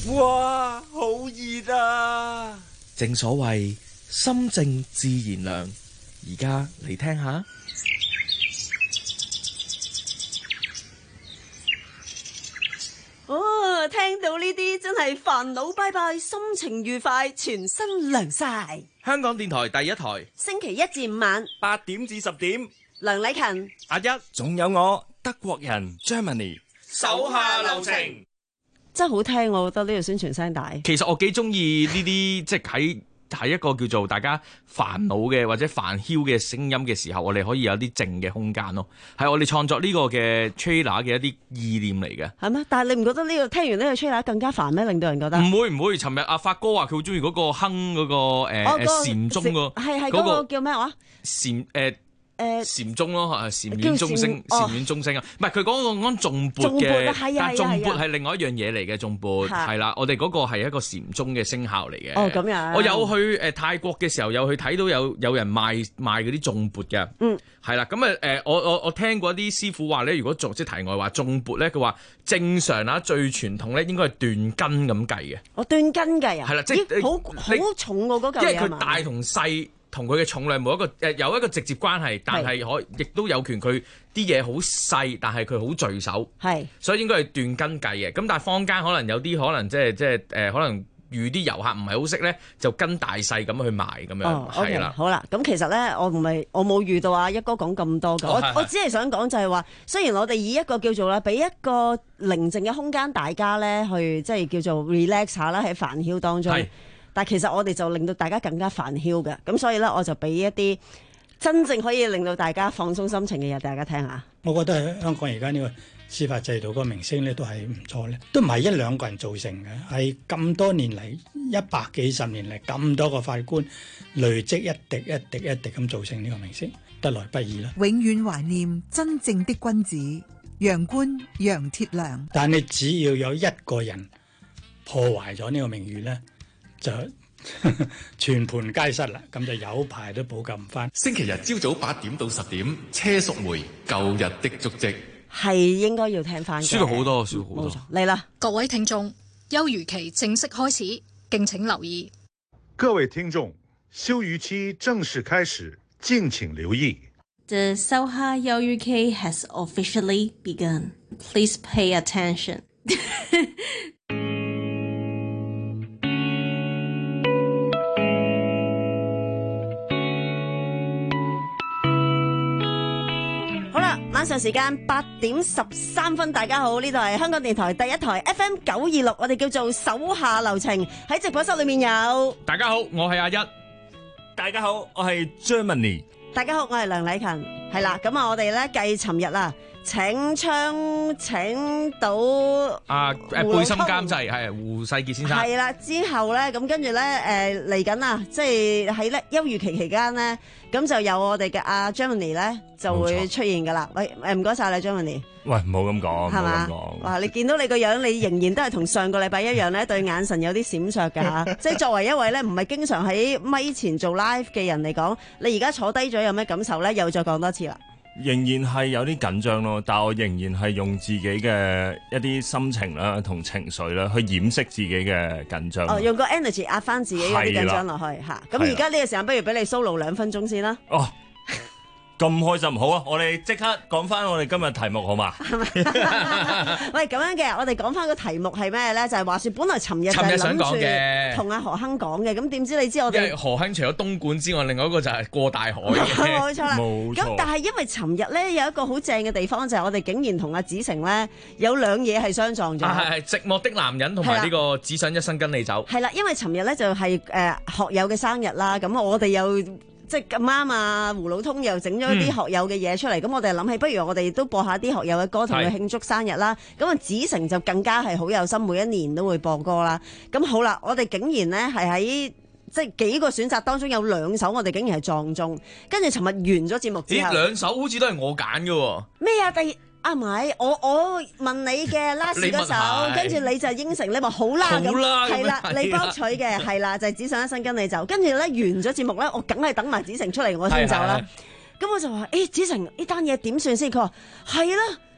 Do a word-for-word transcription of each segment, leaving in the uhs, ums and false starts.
哇，好熱啊！ 正所謂心靜自然涼，而家嚟聽下。 哦，聽到呢啲真係煩惱拜拜，心情愉快，全身涼晒。 香港電台第一台， 星期一至五晚八點至十點， 梁禮勤、 阿一，仲有我德國人 Germany， 手下留情。 真係好聽，我覺得呢個宣傳聲帶。 其實我幾中意呢啲，即係喺喺一個叫做大家煩惱嘅或者煩囂嘅聲音嘅時候，我哋可以有啲靜嘅空間咯。係我哋創作呢個嘅 trailer 嘅一啲意念嚟嘅。 係咩？但係你唔覺得呢、這個聽完呢個 trailer 更加煩咩？令到人覺得唔會唔會。尋日阿發哥話佢好中意嗰個哼嗰、那個誒誒禪宗個係係嗰個叫咩話？ 禪誒。誒禪宗咯，誒禪院鐘聲， 禪禪院鐘聲啊！唔係佢嗰個講頌缽嘅，但係頌缽係另外一樣嘢嚟嘅，頌缽係啦，我哋嗰個係一個禪宗嘅聲效嚟嘅。 哦，咁樣。 我有去誒泰國嘅時候，有去睇到有有人賣賣嗰啲頌缽嘅。嗯，係啦，咁啊誒，我我我聽過啲師傅話咧，如果做即係題外話，頌缽咧，佢話正常啊，最傳統咧應該係斷根咁計嘅。 我斷根計啊！ 係啦，即係好好重喎嗰嚿嘢， 因為佢大同細。同佢嘅重量冇一個誒有一個直接關係，但係可亦都有權佢啲嘢好細，但係佢好聚手，係，所以應該係斷根計嘅。咁但係坊間可能有啲可能即係即係誒，可能遇啲遊客唔係好識咧，就跟大細咁去賣咁樣，係、哦 okay，啦。 好啦，咁其實咧，我唔係我冇遇到啊一哥講咁多㗎，哦，我我只係想講就係話，雖然我哋以一個叫做啦，俾一個寧靜嘅空間大家咧去即係叫做 relax 下啦喺煩囂當中。但其實我哋就令到大家更加煩囂嘅，咁所以咧我就俾一啲真正可以令到大家放鬆心情嘅嘢，大家聽下。 我覺得香港而家呢個司法制度嗰個名聲咧都係唔錯咧，都唔係一兩個人造成嘅，係咁多年嚟一百幾十年嚟咁多個法官累積一滴一滴一滴咁造成呢個名聲，得來不易啦。 永遠懷念真正的君子楊官楊鐵良。 但係只要有一個人破壞咗呢個名譽咧，就全盤皆失啦，咁就有排都補救唔翻。 星期日朝早八點到十點，車淑梅舊日的足跡係應該要聽翻。 輸好多，輸好多。 嚟啦， 各位聽眾，休漁期正式開始，敬請留意。 各位聽眾，休漁期正式開始，敬請留意。 The Soha 休漁期 has officially begun. Please pay attention. 晚上時間八點十三分，大家好，呢度係香港電台第一台 F M 九二六，我哋叫做手下留情。喺直播室裏面有大家好，我係阿一。 大家好，我係 Germany。 大家好，我係梁禮勤。係啦，咁啊，我哋咧繼尋日啦，請槍請到啊誒背心監製係胡世傑先生。 係啦，之後咧咁跟住咧誒嚟緊啊，即係喺咧休漁期期間咧，咁就有我哋嘅阿 Germany 咧就會出現噶啦。喂誒唔該晒你 Germany。 喂，唔好咁講， 係嘛？哇！你見到你個樣，你仍然都係同上個禮拜一樣咧，對眼神有啲閃爍㗎嚇。即係作為一位咧唔係經常喺咪前做 live 嘅人嚟講，你而家坐低咗有咩感受咧？又再講多次啦。 仍然係有啲緊張咯，但係我仍然係用自己嘅一啲心情啦同情緒啦去掩飾自己嘅緊張。 哦，用個 energy 壓翻自己嗰啲緊張落去嚇。咁而家呢個時間，不如俾你 solo 兩分鐘先啦。 哦。咁開心，好啊！我哋即刻講翻我哋今日題目好嘛？ 喂，咁樣嘅，我哋講翻個題目係咩咧？就係、是、話說，本來尋日就係諗住同阿何亨講嘅，咁點知你知我哋？因為何亨除咗東莞之外，另外一個就係過大海嘅。 冇錯啦， 冇錯。 咁但係因為尋日咧有一個好正嘅地方，就係、是、我哋竟然同阿子誠咧有兩嘢係相撞咗。 係係寂寞的男人同埋呢個只想一生跟你走。 係啦，因為尋日咧就係、是、誒、呃、學友嘅生日啦，咁我哋又。即係咁啱啊！胡老通又整咗啲學友嘅嘢出嚟，咁、嗯、我哋諗起，不如我哋都播下啲學友嘅歌，同佢慶祝生日啦。咁啊，子誠就更加係好有心，每一年都會播歌啦。咁好啦，我哋竟然呢係喺即係幾個選擇當中有兩首，我哋竟然係撞中。跟住尋日完咗節目之後， 咦？兩首好似都係我揀嘅喎。 咩啊？第啊，唔係，我我問你嘅 last 嗰首，跟住你就應承，你話好啦咁，係啦，你幫取嘅係啦，就係、是、只想一生跟你走。跟住咧完咗節目咧，我梗係等埋子誠出嚟，我先走啦。咁我就話：誒、欸，子誠呢單嘢點算先？佢話係啦，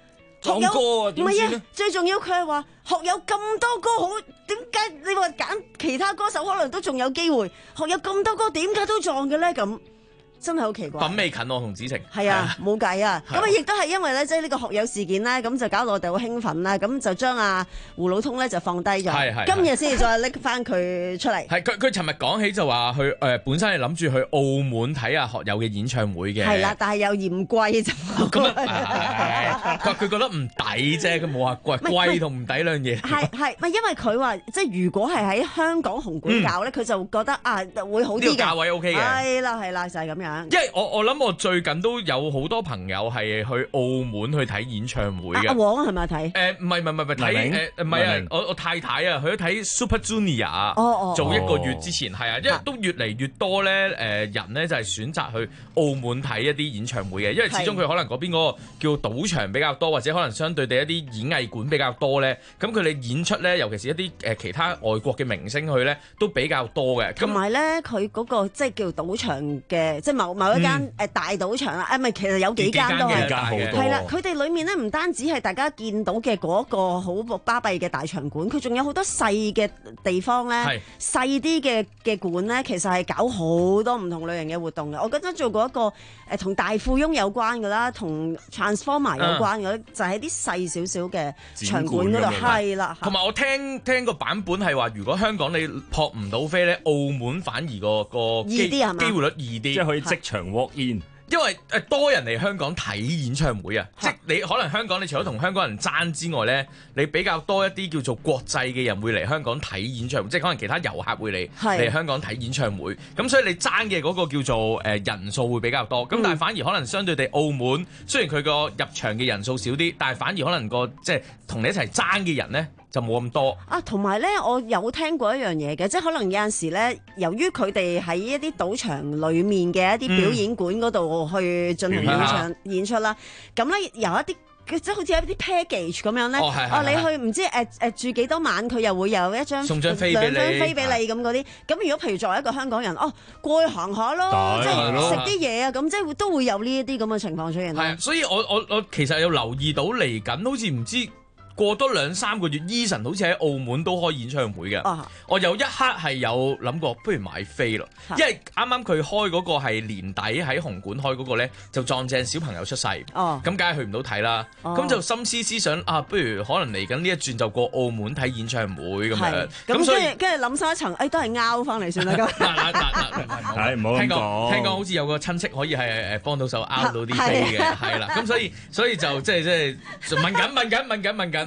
撞歌啊， 唔係啊，最重要佢係話學友咁多歌好，點解你話揀其他歌手可能都仲有機會，學友咁多歌點解都撞嘅咧？咁真係好奇怪。 品味近我同子晴。 係啊，冇計啊。咁啊，亦都係因為咧，即係呢個學友事件咧，咁就搞到我哋好興奮啦。咁就將阿胡老通咧就放低咗。 係係。 今日先至再拎翻佢出嚟。 係佢佢尋日講起就話佢誒本身係諗住去澳門睇下學友嘅演唱會嘅。 係啦，但係又嫌貴就。 咁啊，佢佢覺得唔抵啫，佢冇話貴貴同唔抵兩嘢。 係係，咪因為佢話即係如果係喺香港紅館搞咧，佢就覺得啊會好啲嘅。 呢個價位 OK 嘅。 係啦係啦，就係咁樣。 因為我我諗我最近都有好多朋友係去澳門去睇演唱會嘅。 阿黃係咪睇？ 誒唔係唔係唔係睇誒唔係啊！我我太太啊，去咗睇 Super Junior。 哦哦。 做一個月之前係啊，因為都越嚟越多咧誒人咧就係選擇去澳門睇一啲演唱會嘅，因為始終佢可能嗰邊嗰個叫賭場比較多，或者可能相對地一啲演藝館比較多咧。咁佢哋演出咧，尤其是一啲誒其他外國嘅明星去咧，都比較多嘅。 同埋咧，佢嗰個即係叫賭場嘅，即係某某一間誒大賭場啦。誒咪其實有幾間都係係啦。佢哋裡面咧唔單止係大家見到嘅嗰個好巴閉嘅大場館，佢仲有好多細嘅地方咧，細啲嘅嘅館咧，其實係搞好多唔同類型嘅活動嘅。我覺得做過一個誒同大富翁有關嘅啦，同 Transformer 有關嘅，嗯、就喺啲細少少嘅場館嗰度，係啦。同埋我聽聽個版本係話，如果香港你撲唔到飛咧，澳門反而個個機機會率易啲， 即係可以即場 walk in。 因為誒多人嚟香港睇演唱會啊，即係你可能香港你除咗同香港人爭之外咧，你比較多一啲叫做國際嘅人會嚟香港睇演唱會，即係可能其他遊客會嚟嚟香港睇演唱會，咁所以你爭嘅嗰個叫做誒人數會比較多，咁、嗯、但係反而可能相對地澳門雖然佢個入場嘅人數少啲，但係反而可能個即係同你一齊爭嘅人咧就冇咁多啊。同埋咧，我有聽過一樣嘢嘅，即係可能有陣時咧，由於佢哋喺一啲賭場裡面嘅一啲表演館嗰度去進行演唱、嗯、演出啦，咁咧由一啲即係好似有一啲 package 咁樣咧，哦，哦你去唔知誒誒、呃、住幾多晚，佢又會有一張送張飛兩張飛俾你咁嗰啲。咁如果譬如作為一個香港人，哦過去行下咯，即係食啲嘢啊，咁即係都會有呢一啲咁嘅情況出現。 係，所以我我我其實有留意到嚟緊，好似唔知。過多兩三個月 Eason 好似喺澳門都開演唱會嘅。啊、我有一刻係有諗過，不如買飛咯，啊、因為啱啱佢開嗰個係年底喺紅館開嗰個咧，就撞正小朋友出世，咁梗係去唔到睇啦。咁、啊、就心思思想啊，不如可能嚟緊呢一轉就過澳門睇演唱會咁樣。咁所以跟住諗深一層，誒、哎、都係拗翻嚟算啦。咁嗱嗱嗱嗱，係唔好咁講。聽講好似有個親戚可以係誒幫到手拗到啲飛嘅，係啦。咁所以所以就即係即係問緊問緊問緊問緊。 唔係唔係唔係冇冇冇冇冇冇，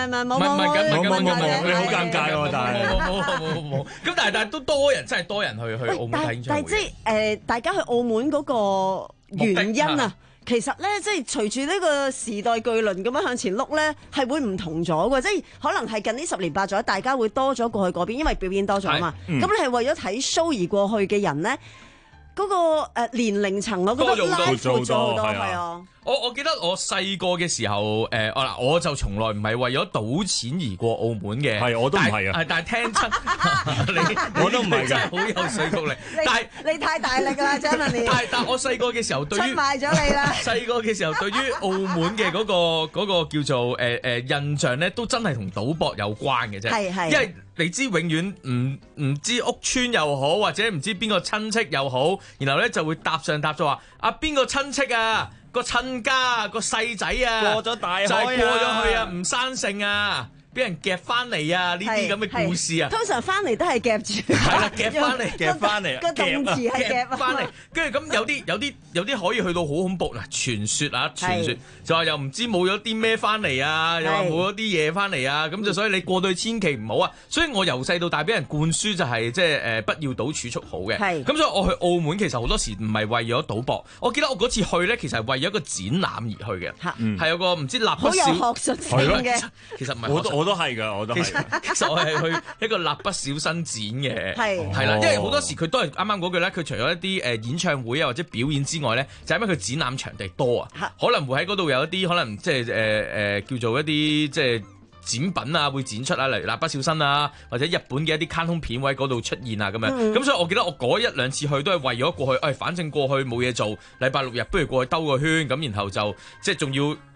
你好尷尬喎！但係冇冇冇冇冇，咁但係但係都多人，真係多人去去澳門睇演唱會。 但係即係誒，大家去澳門嗰個原因啊，其實咧即係隨住呢個時代巨輪咁樣向前碌咧，係會唔同咗嘅。即係可能係近呢十年八載，大家會多咗過去嗰邊，因為表演多咗啊嘛。咁你係為咗睇 show 而過去嘅人咧，嗰個誒年齡層，我覺得拉闊咗好多，係啊。 我我記得我細個嘅時候，誒、呃，我嗱我就從來唔係為咗賭錢而過澳門嘅， 係我都唔係啊， 但係聽親你，我都唔係㗎，好有說服力。但係你太大力啦，張文年。 但係但係我細個嘅時候對於出賣咗你啦。 細個嘅時候對於澳門嘅嗰、嗰個嗰個叫做誒誒、呃呃、印象咧，都真係同賭博有關嘅啫。係係。因為你知永遠唔唔知屋村又好，或者唔知邊個親戚又好，然後咧就會搭上搭咗話啊邊個親戚啊？個親家個細仔啊， 過咗大海啊， 就係過咗去啊，唔生性啊，俾人夾翻嚟啊！呢啲咁嘅故事啊， 通常翻嚟都係夾住， 係啦，夾翻嚟，夾翻嚟， 個動詞係夾翻嚟。跟住咁有啲有啲有啲可以去到好恐怖嗱，傳說啊，傳說就話又唔知冇咗啲咩翻嚟啊，又話冇咗啲嘢翻嚟啊，咁就所以你過到去千祈唔好啊。所以我由細到大俾人灌輸就係即係誒不要賭儲蓄好嘅。咁所以我去澳門其實好多時唔係為咗賭博，我記得我嗰次去咧，其實係為咗一個展覽而去嘅，係、嗯、有個唔知蠟筆小好有學術性嘅， 其實唔係。 我都係㗎，我都係。 其實我係去一個蠟筆小新展嘅，係係啦，因為好多時佢都係啱啱嗰句咧，佢除咗一啲誒演唱會啊或者表演之外咧，就係、是、因為佢展覽場地多啊，可能會喺嗰度有一啲可能即係誒誒叫做一啲即係展品啊會展出啊，例如蠟筆小新啊或者日本嘅一啲卡通片位嗰度出現啊咁樣，咁、嗯、所以我記得我嗰一兩次去都係為咗過去，誒、哎、反正過去冇嘢做，禮拜六日不如過去兜個圈咁，然後就即係仲要。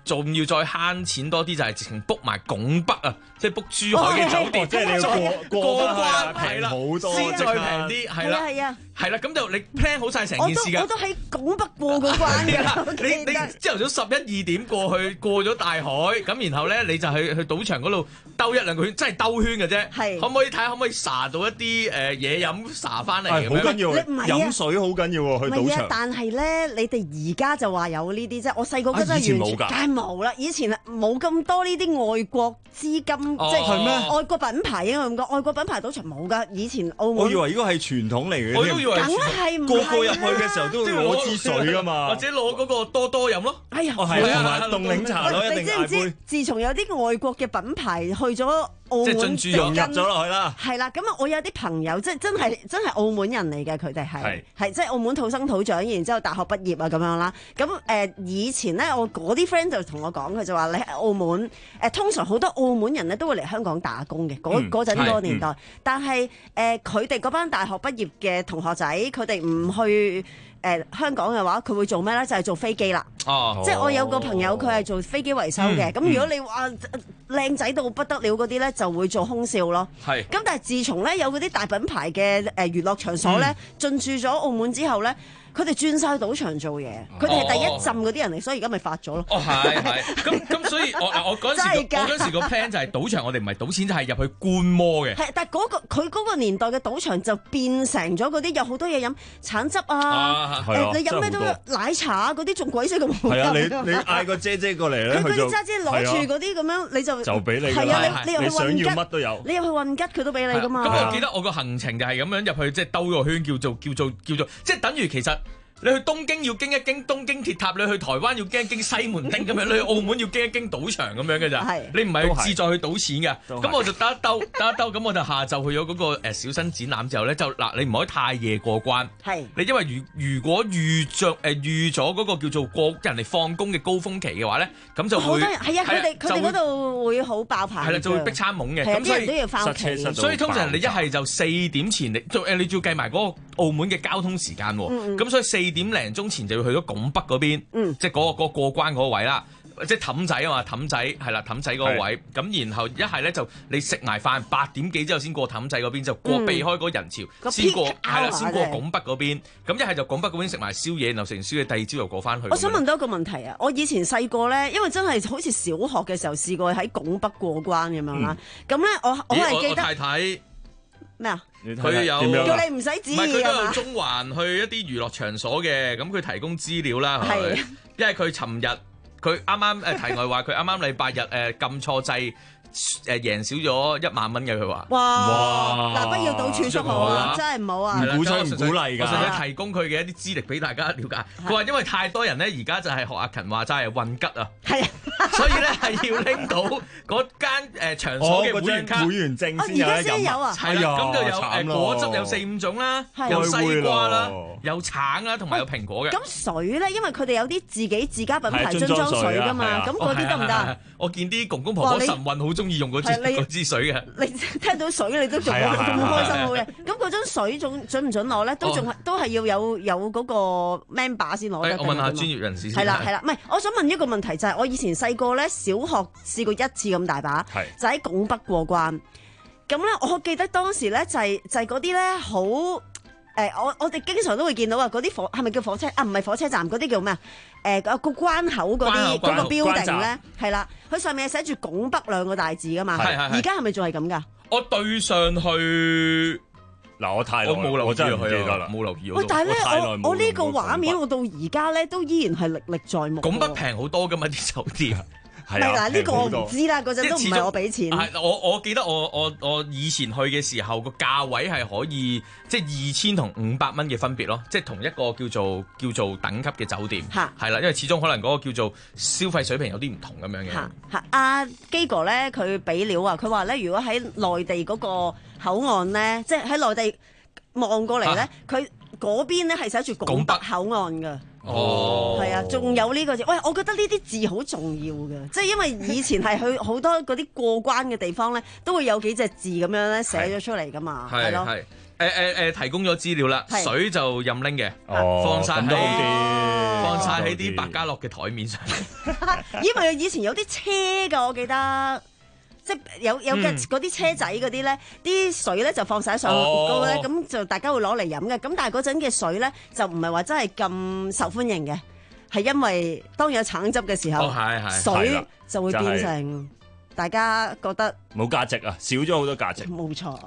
仲要再慳錢多啲，就係直情 book 埋拱北啊，即係 book 珠海嘅酒店， 即係你要過過關係啦， 好多， 先再平啲，係啦， 係啊， 係啦，咁就你 plan 好晒成件事㗎。 我都喺拱北過過關㗎。 你你朝頭早十一二點過去，過咗大海，咁然後咧你就去去賭場嗰度兜一兩個圈，真係兜圈嘅啫。係，可唔可以睇下可唔可以查到一啲誒嘢飲查翻嚟？ 係好緊要，飲水好緊要喎，去賭場。 但係咧，你哋而家就話有呢啲啫。我細個嗰陣完全梗係冇啦，以前冇咁多呢啲外國資金，即係咩？外國品牌應該咁講，外國品牌賭場冇㗎。以前澳門， 我以為呢個係傳統嚟嘅， 我都以為梗係唔係個個入去嘅時候都會攞支水㗎嘛， 或者攞嗰個多多飲咯。 哎呀， 係啊，同埋凍檸茶咯，一定你知唔知？自從有啲外國嘅品牌去咗澳門， 即係進駐融入咗落去啦。 係啦，咁啊，我有啲朋友即係真係真係澳門人嚟嘅，佢哋係係即係澳門土生土長，然之後大學畢業啊咁樣啦。咁誒、呃、以前咧，我嗰啲 friend 就同我講，佢就話你喺澳門誒、呃，通常好多澳門人咧都會嚟香港打工嘅，嗰嗰陣嗰個年代。嗯、但係誒佢哋嗰班大學畢業嘅同學仔，佢哋唔去。誒、呃、香港嘅話，佢會做咩咧？就係、是、做飛機啦。哦，即係我有個朋友，佢係做飛機維修嘅。咁、嗯、如果你話靚仔到不得了嗰啲咧，就會做空少咯。係。咁但係自從咧有嗰啲大品牌嘅誒娛樂場所咧、嗯、進駐咗澳門之後咧，佢哋轉晒賭場做嘢，佢哋係第一陣嗰啲人嚟，所以而家咪發咗咯。 哦，係係。咁咁所以我嗱我嗰陣時我嗰陣時個 plan 就係賭場，我哋唔係賭錢，就係入去觀摩嘅。 係，但係、那、嗰個佢嗰個年代嘅賭場就變成咗嗰啲有好多嘢飲，橙汁啊，啊呃、你飲咩都奶茶啊嗰啲仲鬼死咁好飲。 係啊，你你嗌個姐姐過嚟咧， 佢嗰啲姐姐攞住嗰啲咁樣，你就就俾你。 係啊，你你又去運吉， 乜都有。 你又去運吉，佢都俾你噶嘛。 咁我記得我個行程就係咁樣入去，即係兜個圈，叫做叫做叫做，即係等於其實。你去東京要經一經東京鐵塔，你去台灣要經一經西門町咁樣，你去澳門要經一經賭場咁樣嘅咋？你唔係志在去賭錢嘅。咁我就兜一兜，兜一兜，咁我就下晝去咗嗰個誒小新展覽之後咧，就嗱你唔可以太夜過關。係。你因為如如果預著誒預咗嗰個叫做過人哋放工嘅高峰期嘅話咧，咁就會好多人係啊！佢哋佢哋嗰度會好爆棚。 係啦，就會逼餐懵嘅。 咁所以都要翻屋企。 所以通常你一係就四點前，你誒你仲要計埋嗰個澳門嘅交通時間喎。咁所以四點零鐘前就要去咗拱北嗰邊，嗯、即係嗰、嗰個、嗰個過關嗰個位啦，即係氹仔啊嘛，氹仔係啦，氹仔嗰個位，咁然後一係咧就你食埋飯八點幾之後先過氹仔嗰邊，就過、嗯、避開嗰人潮，先過係啦，先過拱北嗰邊，咁一係就拱北嗰邊食埋宵夜，然後食完宵夜第二朝又過翻去。 我想問多一個問題啊，我以前細個咧，因為真係好似小學嘅時候試過喺拱北過關咁樣啦，咁咧、嗯、我我係記得。 太太咩啊？ 佢有叫你唔使指意啊嘛。 唔係佢都有中環去一啲娛樂場所嘅，咁佢提供資料啦。係，因為佢尋日佢啱啱誒題外話，佢啱啱禮拜日誒撳錯掣。誒贏少咗一萬蚊嘅佢話， 哇！嗱，不要到處蓄好啊，真係唔好啊！ 唔鼓吹唔鼓勵㗎， 我想提供佢嘅一啲資歷俾大家了解。佢話因為太多人咧，而家就係學阿勤話齋係運吉啊，係啊，所以咧係要拎到嗰間誒場所嘅會員卡、 會員證先有得飲啊！ 係啊，咁就有誒果汁有四五種啦，有西瓜啦，有橙啦，同埋有蘋果嘅。 咁水咧，因為佢哋有啲自己自家品牌樽裝水㗎嘛，咁嗰啲得唔得？ 我見啲公公婆婆神運好中意用嗰支嗰支水嘅， 你聽到水你都仲咁開心好嘅。咁嗰樽水仲準唔準攞咧？都仲係都係要有有嗰個 member 先攞得。 我問下專業人士先。 係啦係啦，唔係我想問一個問題就係我以前細個咧，小學試過一次咁大把，就喺拱北過關。咁咧我記得當時咧就係就係嗰啲咧好。誒，我我哋經常都會見到啊，嗰啲火係咪叫火車啊？唔係火車站，嗰啲叫咩啊？誒，個關口嗰啲嗰個標定咧，係啦，佢上面寫住拱北兩個大字噶嘛。係係係。而家係咪仲係咁㗎？ 我對上去嗱，我太耐我冇留意， 我真係唔記得啦， 冇留意。 喂，但係咧，我我呢個畫面我到而家咧都依然係歷歷在目。 拱北平好多㗎嘛啲酒店。 係嗱，呢個我唔知啦，嗰陣都唔係我俾錢。 係我我記得我我我以前去嘅時候個價位係可以即係二千同五百蚊嘅分別咯，即係同一個叫做叫做等級嘅酒店。嚇係啦，因為始終可能嗰個叫做消費水平有啲唔同咁樣嘅。 嚇嚇，阿基哥咧佢俾料啊，佢話咧如果喺內地嗰個口岸咧，即係喺內地望過嚟咧，佢嗰邊咧係寫住拱北口岸㗎。 哦， 係啊，仲有呢個字，喂，我覺得呢啲字好重要嘅，即係因為以前係去好多嗰啲過關嘅地方咧，都會有幾隻字咁樣咧寫咗出嚟噶嘛，係咯。係誒誒誒，提供咗資料啦，水就任拎嘅， 哦， 放晒咁都好啲， 放晒喺啲百家樂嘅台面上。 因為以前有啲車㗎，我記得。即係有有嘅嗰啲車仔嗰啲咧，啲水咧就放晒上高咧，咁、哦、就大家會攞嚟飲嘅。咁但係嗰陣嘅水咧就唔係話真係咁受歡迎嘅，係因為當有橙汁嘅時候， 哦、 水就會變成大家覺得冇價值啊，少咗好多價值。 冇錯。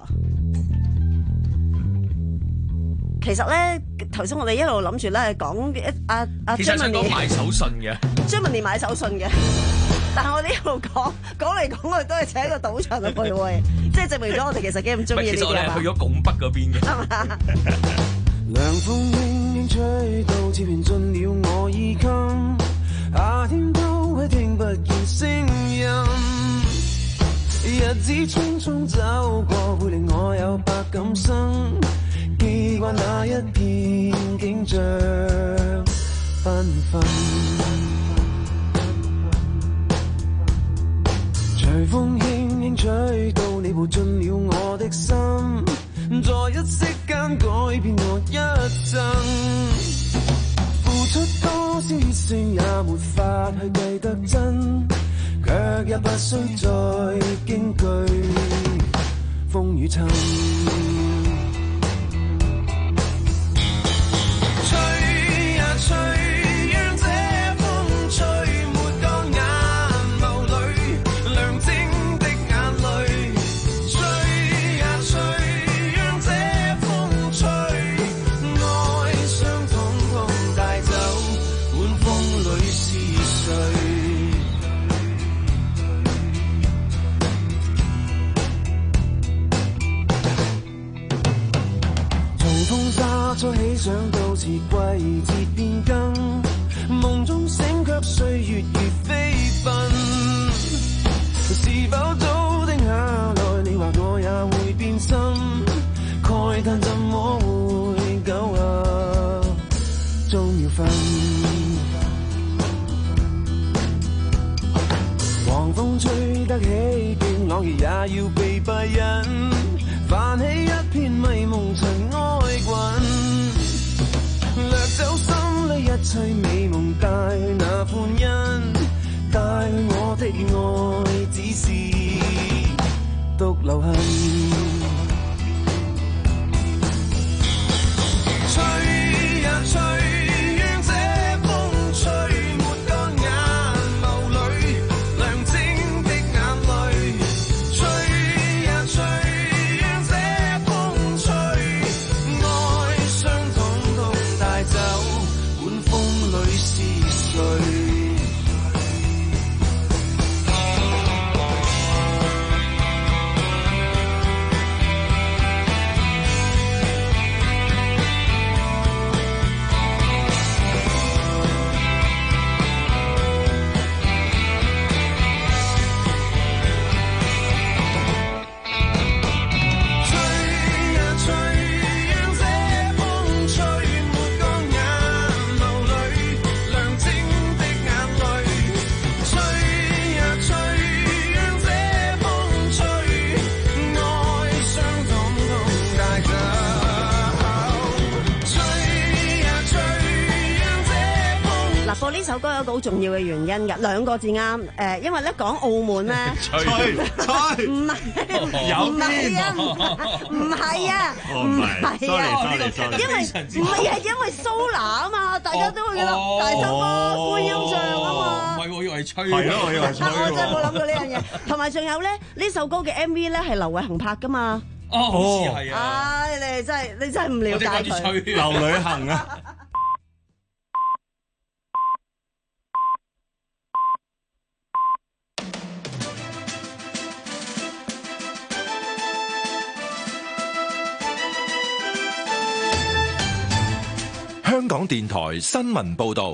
其實咧，頭先我哋一路諗住咧講阿阿張文年買手信嘅， 張文年買手信嘅。但係我哋一路講講嚟講去都係請一個賭場嘅配位，即係證明咗我哋其實幾咁中意呢啲啊嘛。其實我哋係去咗拱北嗰邊嘅。涼風輕輕吹到似片進了我衣襟，夏天都係聽不見聲音，日子匆匆走過，會令我有百感生，記掛那一片景象繽紛。隨風輕輕吹到，你步進了我的心，在一息間改變我一生。付出多少血性也沒法去計得真，卻也不需再驚懼風雨侵。吹呀吹。初起想到是季節變更，夢中醒卻歲月如飛奔，是否早定下來？你話我也會變心，慨嘆怎麼會久啊，終要分。黃風吹得起勁朗熱，也要被閉忍，泛起一片迷蒙塵埃滾，掠走心裏一切美夢，帶去那歡欣，帶去我的愛，只是獨留痕。吹呀吹。呢首歌有一個好重要嘅原因㗎，兩個字啱。誒，因為咧講澳門咧， 吹吹唔係有邊啊？唔係啊，唔係啊，因為唔係啊，因為蘇拿啊嘛，大家都會覺得大心歌、觀音像啊嘛。 唔係，我以為吹。 係咯，我以為吹。 我真係冇諗過呢樣嘢。同埋仲有咧，呢首歌嘅 M V 咧係劉偉恒拍㗎嘛。 哦，好似係啊。 唉，你真係你真係唔了解佢。 劉旅行啊！ 香港電台新聞報道，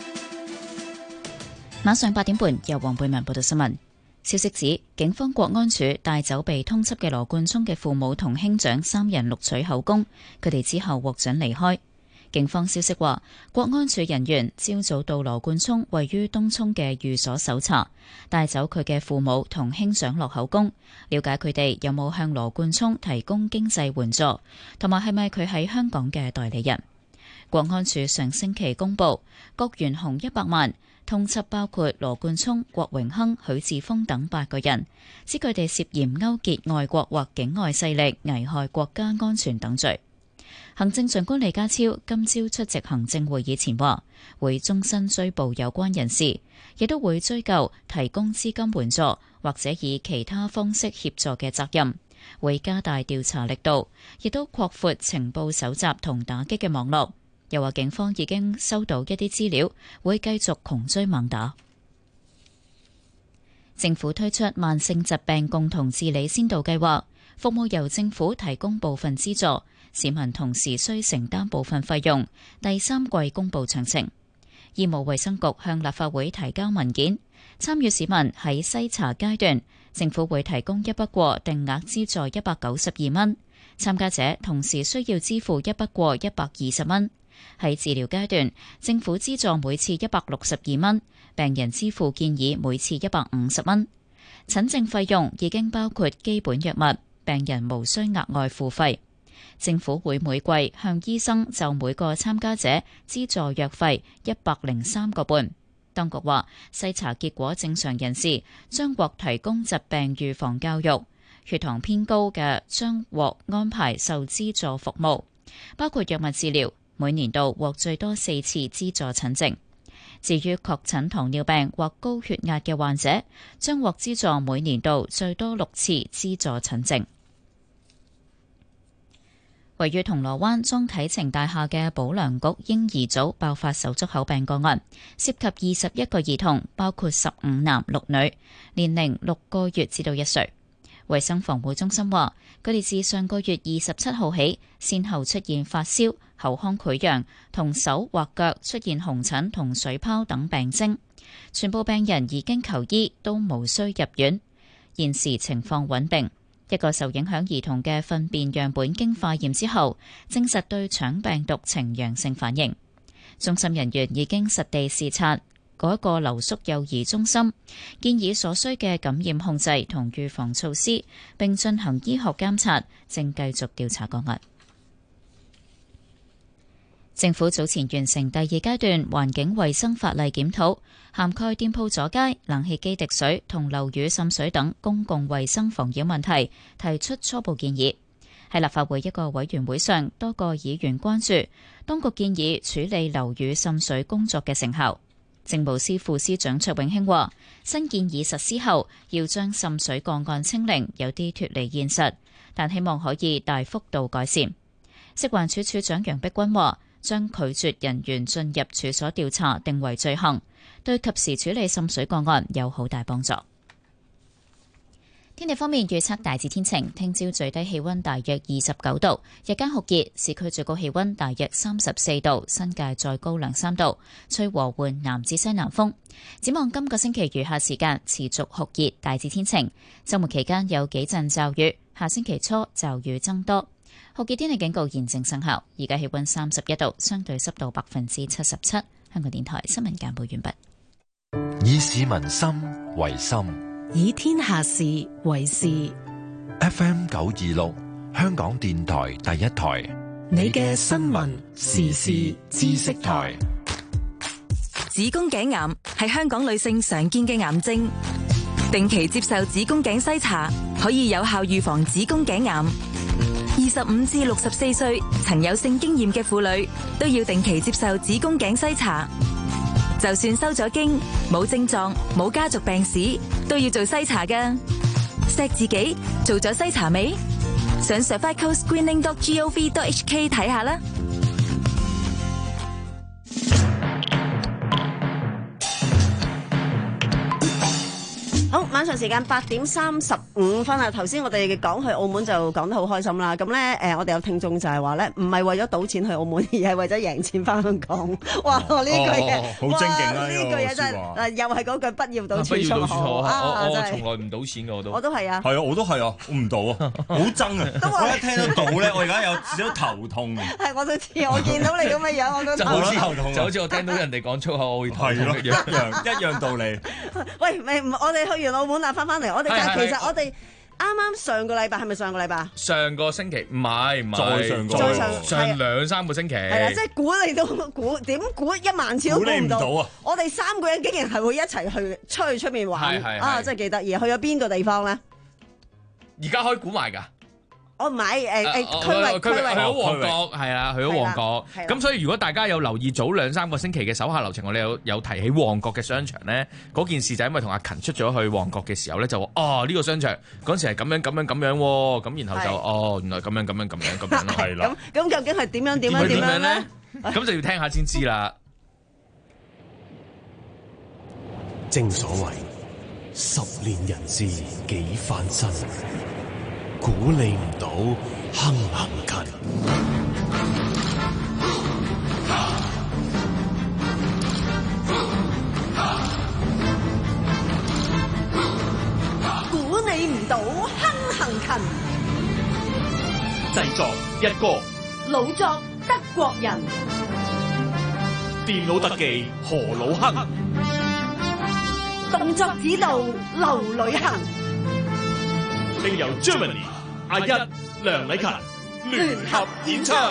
晚上八點半由黃貝文報道新聞。消息指，警方國安處帶走被通緝嘅羅冠聰嘅父母同兄長三人錄取口供，佢哋之後獲准離開。 警方消息話，國安處人員朝早到羅冠聰位於東涌嘅寓所搜查，帶走佢嘅父母同兄長落口供，了解佢哋有冇向羅冠聰提供經濟援助，同埋係咪佢喺香港嘅代理人。國安處上星期公布，各懸紅一百萬，通緝包括羅冠聰、郭榮鏗、許智峰等八個人，指佢哋涉嫌勾結外國或境外勢力，危害國家安全等罪。行政長官李家超今朝出席行政會議前話，會終身追捕有關人士，亦都會追究提供資金援助或者以其他方式協助嘅責任，會加大調查力度，亦都擴闊情報搜集同打擊嘅網絡。又話警方已經收到一啲資料，會繼續窮追猛打。政府推出慢性疾病共同治理先導計劃，服務由政府提供部分資助，市民同時需承擔部分費用。第三季公布詳情。醫務衛生局向立法會提交文件，參與市民喺篩查階段，政府會提供一筆過定額資助一百九十二蚊，參加者同時需要支付一筆過一百二十蚊。喺治療階段，政府資助每次一百六十二蚊，病人支付建議每次一百五十蚊。診症費用已經包括基本藥物，病人無需額外付費。政府會每季向醫生就每個參加者資助藥費一百零三個半。當局話，篩查結果正常人士將獲提供疾病預防教育，血糖偏高嘅將獲安排受資助服務，包括藥物治療。每年度獲最多四次資助診症。至於確診糖尿病或高血壓嘅患者，將獲資助每年度最多六次資助診症。位於銅鑼灣莊啟晴大廈嘅保良局嬰兒組爆發手足口病個案，涉及二十一個兒童，包括十五男六女，年齡六個月至到一歲。衛生防護中心話，佢哋自上個月二十七號起，先後出現發燒、口腔潰瘍同手或腳出現紅疹同水泡等病徵，全部病人已經求醫，都無需入院，現時情況穩定。一個受影響兒童嘅糞便樣本經化驗之後，證實對腸病毒呈陽性反應。中心人員已經實地視察嗰一個留宿幼兒中心，建議所需嘅感染控制同預防措施，並進行醫學監察，正繼續調查個案。政府早前完成第二階段環境衛生法例檢討，涵蓋店鋪阻街、冷氣機滴水同樓宇滲水等公共衛生妨擾問題，提出初步建議。喺立法會一個委員會上，多個議員關注當局建議處理樓宇滲水工作嘅成效。政務司副司長卓永興話，新建議實施後要將滲水個案清零，有啲脫離現實，但希望可以大幅度改善。食環署署長楊碧君話，將拒絕人員進入處所調查定為罪行，對及時處理滲水個案有好大幫助。天氣方面預測大致天晴，聽朝最低氣溫大約二十九度，日間酷熱，市區最高氣溫大約三十四度，新界再高兩三度，吹和緩南至西南風。展望今個星期餘下時間持續酷熱，大致天晴，週末期間有幾陣驟雨，下星期初驟雨增多。酷熱天氣警告現正生效，而家氣溫三十一度，相對濕度百分之七十七。香港電台新聞簡報完畢。 以市民心為心， 以天下事為事。 F M 九二六，香港電台第一台， 你嘅新聞時事知識台。 子宮頸癌係香港女性常見嘅癌症，定期接受子宮頸篩查可以有效預防子宮頸癌。二十五至六十四歲曾有性經驗嘅婦女都要定期接受子宮頸篩查。就算收咗經，冇症狀、冇家族病史，都要做篩查㗎。錫自己做咗篩查未？上 cervical screening dot gov dot h k 睇下啦。 好，馬晚上時間八點三十五分啊！頭先我哋講去澳門就講得好開心啦。咁咧誒，我哋有聽眾就係話咧，唔係為咗賭錢去澳門，而係為咗贏錢翻香港。哇！呢句嘢好精勁啊！ 呢句嘢真係誒，又係嗰句不要賭錢錯好啊！我我從來唔賭錢嘅我都， 我都係啊， 係啊，我都係啊，我唔賭啊，好憎啊！我一聽到賭咧，我而家有少少頭痛啊！ 係，我都知，我見到你咁嘅樣，我都就好似頭痛，就好似我聽到人哋講粗口，我會頭痛一樣， 一樣道理。 喂，咪我哋去完澳門啦，翻翻嚟，我哋但係其實我哋啱啱上個禮拜係咪上個禮拜？ 上個星期唔係唔係， 再上個再上上兩三個星期。 係啦，即係估你都估點估一萬次都估唔到。 啊、 我哋三個人竟然係會一齊去出去出面玩，啊，真係幾得意！去咗邊個地方咧？ 而家可以估埋㗎。 我唔係誒誒區域區域， 去咗旺角係啦，去咗旺角。咁所以如果大家有留意早兩三個星期嘅手下留情，我哋有有提起旺角嘅商場咧，嗰件事就係因為同阿勤出咗去旺角嘅時候咧，就話哦呢個商場嗰陣時係咁樣咁樣咁樣喎，咁然後就哦原來咁樣咁樣咁樣咁樣咯，係啦。 咁咁究竟係點樣點樣點樣咧？ 咁就要聽下先知啦。 正所謂十年人事幾番新。估你唔到，行行勤。 估你唔到，行行勤。 製作一哥， 老作德國人。 電腦特技何老亨， 動作指導劉旅行。 並由 Germany 阿一梁禮勤聯合演唱。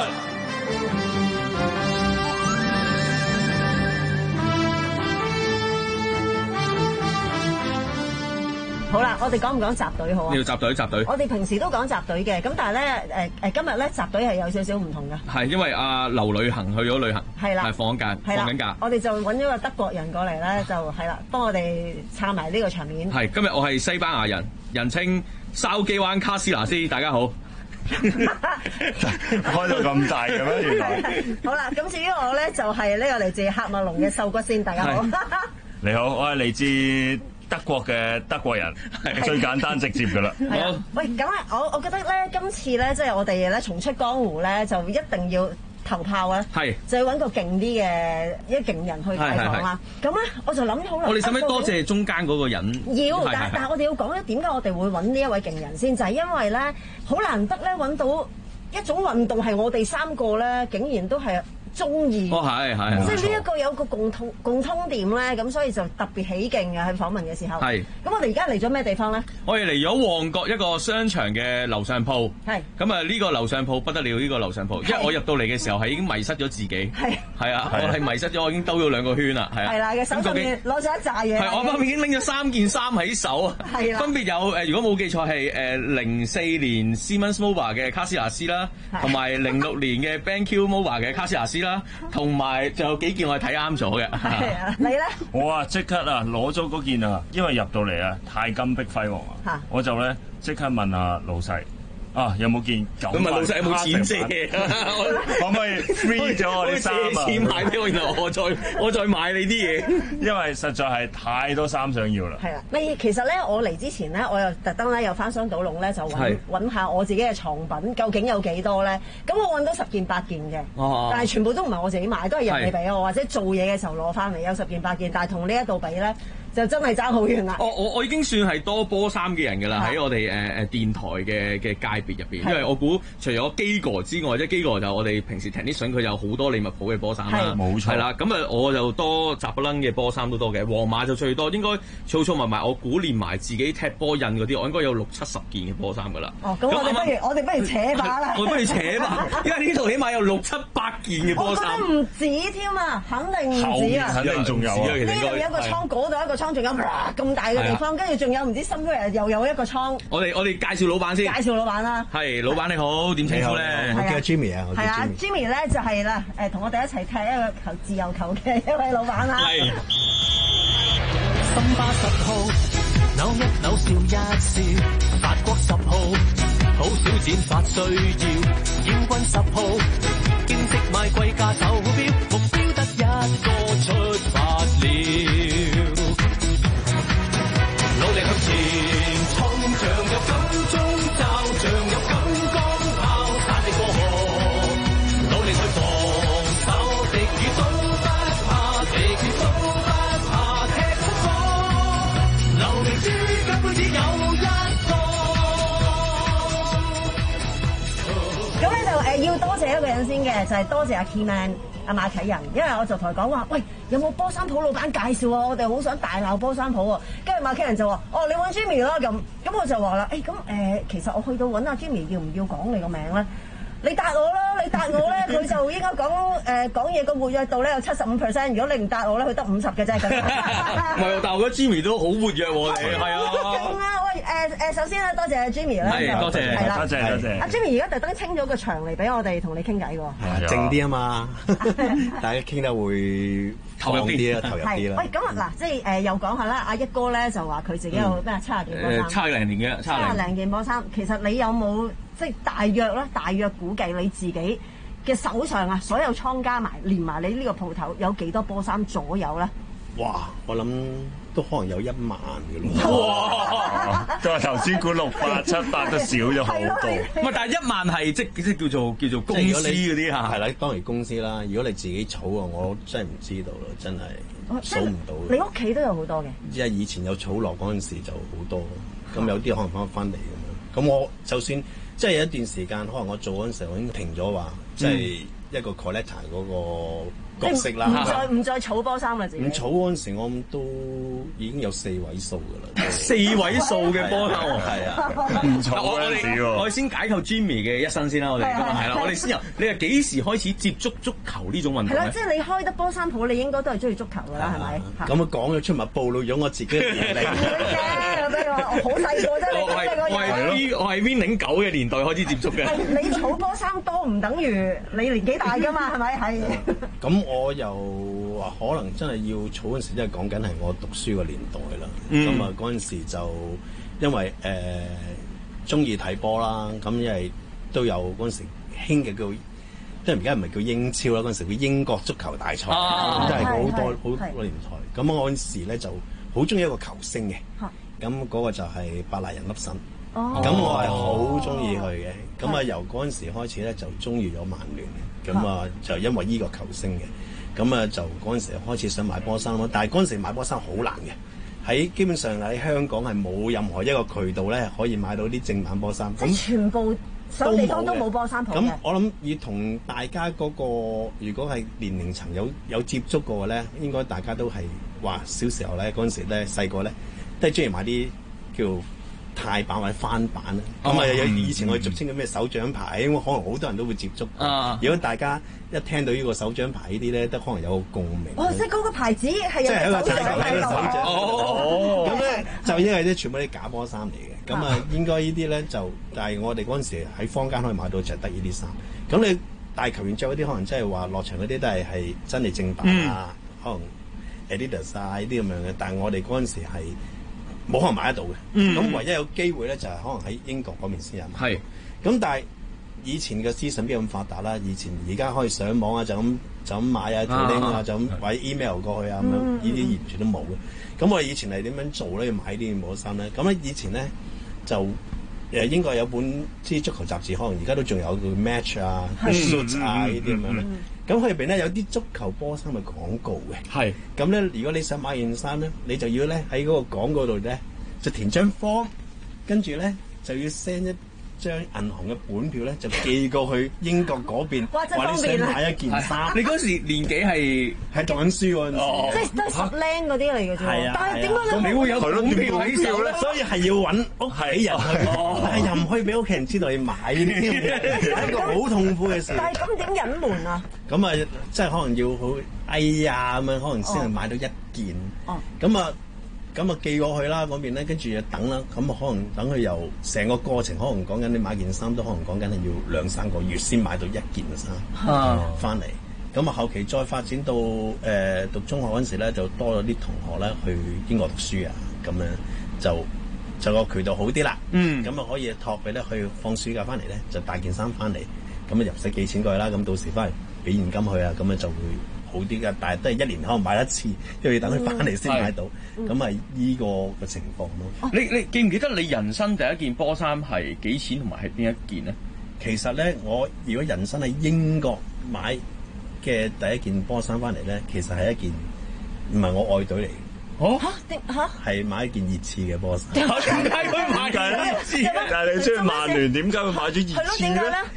好啦，我哋講唔講集隊好啊？ 要集隊集隊。 我哋平時都講集隊嘅，咁但係咧誒誒，今日咧集隊係有少少唔同嘅。 係因為阿劉旅行去咗旅行， 係啦， 係放緊假，放緊假。 我哋就揾咗個德國人過嚟咧，就係啦，幫我哋撐埋呢個場面。 係今日我係西班牙人，人稱筲箕灣卡斯拿斯，大家好。 開到咁大嘅咩？原來。 好啦，咁至於我咧，就係呢個嚟自喀麥隆嘅瘦骨仙，大家好。 你好，我係嚟自德國嘅德國人，最簡單直接噶啦。 好，喂，咁咧，我我覺得咧，今次咧，即係我哋咧重出江湖咧，就一定要頭炮啊！係，就要揾個勁啲嘅一勁人去解放啦。咁咧，我就諗好啦。 我哋使唔使多謝中間嗰個人？ 要，但但係我哋要講咧，點解我哋會揾呢一位勁人先？就係因為咧，好難得咧揾到一種運動係我哋三個咧，竟然都係中意。 哦，係係， 即係呢一個有個共通共通點咧，咁所以就特別起勁嘅喺訪問嘅時候。係。咁我哋而家嚟咗咩地方咧？ 我哋嚟咗旺角一個商場嘅樓上鋪。係。咁啊，呢個樓上鋪不得了，呢個樓上鋪，因為我入到嚟嘅時候係已經迷失咗自己。係。係啊，我係迷失咗，我已經兜咗兩個圈啦。係啊。係啦，嘅手上面攞咗一紮嘢。係，我啱啱已經拎咗三件衫喺手啊。係啦。分別有誒，如果冇記錯係誒零四年 Siemens Mobile 嘅卡斯亞斯啦，同埋零六年嘅 BenQ Mobile 嘅卡斯亞斯啦。同埋仲有幾件我係睇啱咗嘅。係啊，你咧？ 我啊即刻啊攞咗嗰件啊，因為入到嚟啊太金碧輝煌啊，我就咧即刻問下老細啊，有冇件九萬？佢問老細有冇錢借？可唔可以 free 咗我啲衫啊？ 借錢買俾我，然後我再我再買你啲嘢， 因為實在係太多衫想要啦。 係啦，咪其實咧，我嚟之前咧，我又特登咧又翻箱倒籠咧，就揾揾下我自己嘅藏品究竟有幾多咧？咁我揾到十件八件嘅，哦、但係全部都唔係我自己買，都係人哋俾我，或者做嘢嘅時候攞翻嚟，有十件八件，但係同呢一度比咧。就真係爭好遠啦！ 我我我已經算係多波衫嘅人㗎啦，喺我哋誒誒電台嘅嘅界別入邊，因為我估除咗基哥之外，即係基哥就我哋平時 technician 佢有好多利物浦嘅波衫啦，冇錯，係啦，咁啊我就多雜不楞嘅波衫都多嘅，皇馬就最多，應該儲儲埋埋我估連埋自己踢波印嗰啲，我應該有六七十件嘅波衫㗎啦。 哦，咁我哋不如我哋不如扯把啦， 我不如扯把，因為呢度起碼有六七百件嘅波衫。 我覺得唔止添啊，肯定唔止啊， 肯定仲有啊， 呢度有一個倉，嗰度一個倉，仲有咁大嘅地方，跟住仲有唔知深嗰日又有一個倉。 我哋我哋介紹老闆先。 介紹老闆啦。係， 老闆你好，點稱呼咧？ 我叫 Jimmy 啊。 係啊 ，Jimmy 咧就係啦，誒同我哋一齊踢一個球自由球嘅一位老闆啦。係。 森巴十號，扭一扭笑一笑，法國十號，好少剪髮需要，英軍十號，兼職買貴價手錶，目標得一個出發了。努力向前。 要多謝一個人先嘅，就係、是、多謝阿 Keyman 阿馬啟仁，因為我就同佢講話，喂，有冇波衫鋪老闆介紹啊？我哋好想大鬧波衫鋪喎。跟住馬啟仁就話：哦，你揾 Jimmy 啦咁。咁我就話啦，誒咁誒，其實我去到揾阿 Jimmy 要唔要講你個名咧？你答我啦，你答我咧，佢就應該講誒講嘢個活躍度咧有七十五 percent。如果你唔答我咧，佢得五十嘅啫。唔係，但係我覺得 Jimmy 都好活躍喎，你係啊。 勁啊！喂誒誒，首先咧多謝 Jimmy 啦， 係多謝， 係啦， 多謝多謝。 阿 Jimmy 而家特登清咗個場嚟俾我哋同你傾偈喎。係啊，靜啲啊嘛，大家傾得會投入啲啦，投入啲啦。 喂，咁啊嗱，即係誒又講下啦。阿一哥咧就話佢自己有咩七十件波衫， 誒，七廿零年嘅， 七廿零件波衫。其實你有冇？即係大約啦，大約估計你自己嘅手上啊，所有倉加埋，連埋你呢個鋪頭有幾多波衫左右咧？ 哇！我諗都可能有一萬嘅咯。 哇！都係頭先估六百七百都少咗好多。 唔係，但係一萬係即即叫做叫做公司嗰啲嚇。 係啦，當然公司啦。如果你自己儲啊，我真係唔知道啦，真係數唔到。 你屋企都有好多嘅。 即係以前有儲落嗰陣時就好多，咁有啲可能翻翻嚟咁樣。咁我就算。即係有一段時間，可能我做嗰陣時候，我已經停咗話，即係一個 collector 嗰個角色啦。 唔再唔再儲波衫啦，自己。 唔儲嗰陣時，我都已經有四位數㗎啦。 四位數嘅波衫喎， 係啊， 唔儲嗰陣時喎。 我哋先解構 Jimmy 嘅一生先啦，我哋今日係啦，我哋先由你係幾時開始接觸足球呢種運動咧？ 係啦，即係你開得波衫鋪，你應該都係中意足球㗎啦，係咪？ 咁啊講咗出嚟，暴露咗我自己嘅年齡。 我好細個啫，你講你個我係我係 Winning 九嘅年代開始接觸嘅。 你儲波衫多唔等於你年紀大㗎嘛？係咪？係。 咁我又話可能真係要儲嗰陣時，真係講緊係我讀書個年代啦。咁啊嗰陣時就因為誒中意睇波啦，咁因為都有嗰陣時興嘅叫，即係而家唔係叫英超啦，嗰陣時叫英國足球大賽，咁真係好多好多年代。咁我嗰陣時咧就好中意一個球星嘅。咁嗰個就係伯拿人粒神，咁、oh. 我係好中意佢嘅。咁啊、oh. 由嗰陣時開始咧就中意咗曼聯嘅，咁啊、oh. 就因為呢個球星嘅，咁啊就嗰陣時開始想買波衫咯。但係嗰陣時買波衫好難嘅，喺基本上喺香港係冇任何一個渠道咧可以買到啲正版波衫。咁全部所有地方都冇波衫鋪嘅。咁我諗要同大家嗰、嗰個，如果係年齡層有有接觸過咧，應該大家都係話小時候咧嗰陣時咧細個咧。都係中意買啲叫泰版或者翻版啦，咁啊有以前我哋俗稱嘅咩手掌牌，咁可能好多人都會接觸。Uh, 如果大家一聽到呢個手掌牌呢啲咧，都可能有個共鳴。 哦，即係嗰個牌子係有手掌喺度。 哦，咁咧就因為啲全部啲假波衫嚟嘅，咁啊應該呢啲咧就，但係我哋嗰陣時喺坊間可以買到就係得呢啲衫。咁你大球員着嗰啲可能即係話落場嗰啲都係係真係正版啊，嗯、可能 Adidas 啊呢啲咁樣嘅，但係我哋嗰陣時係冇可能買得到嘅，咁、嗯、唯一有機會咧就係可能喺英國嗰邊先有。係，咁但係以前嘅資訊邊咁發達啦？以前而家可以上網啊，就咁就咁買啊，條 link 啊，就咁或者 email 過去啊，咁樣呢啲完全都冇嘅。咁我哋以前係點樣做咧？要買啲波衫咧？咁咧以前咧就誒應該有本即係足球雜誌，可能而家都仲有叫 Match 啊、Shoot 啊呢啲咁樣咧。咁佢入邊咧有啲足球波衫嘅廣告嘅，係咁咧。如果你想買件衫咧，你就要咧喺嗰個廣告度咧就填張 form，跟住咧就要 send 一張銀行嘅本票咧，就寄過去英國嗰邊，話你想買一件衫。你嗰時年紀係係讀緊書嗰陣時， 即係都十零嗰啲嚟嘅啫。係啊，但係點解你會有本票喺手咧？所以係要揾屋企人去，但係又唔可以俾屋企人知道你買呢啲，係一個好痛苦嘅事。 但係咁點隱瞞啊？ 咁啊，即係可能要好哎呀咁樣，可能先係買到一件。哦，咁啊。咁啊寄過去啦嗰邊咧，跟住就等啦。咁啊可能等佢由成個過程，可能講緊你買件衫都可能講緊係要兩三個月先買到一件衫翻嚟。咁啊、嗯、後期再發展到誒、呃、讀中學嗰陣時咧，就多咗啲同學咧去英國讀書啊，咁樣就就個渠道好啲啦。嗯，咁啊可以託佢咧去放暑假翻嚟咧，就帶件衫翻嚟，咁啊又唔使寄錢過去啦。咁到時翻嚟俾現金去啊，咁啊就會好啲嘅，但係都係一年可能買一次，因為要等佢翻嚟先買到，咁係依個嘅情況咯。 你你記唔記得你人生第一件波衫係幾錢同埋係邊一件咧？ 其實咧，我如果人生喺英國買嘅第一件波衫翻嚟咧，其實係一件唔係我愛隊嚟嘅。 哦嚇嚇， 係買一件熱刺嘅波衫。 點解會買熱刺？ 但係你中意曼聯，點解會買咗熱刺咧？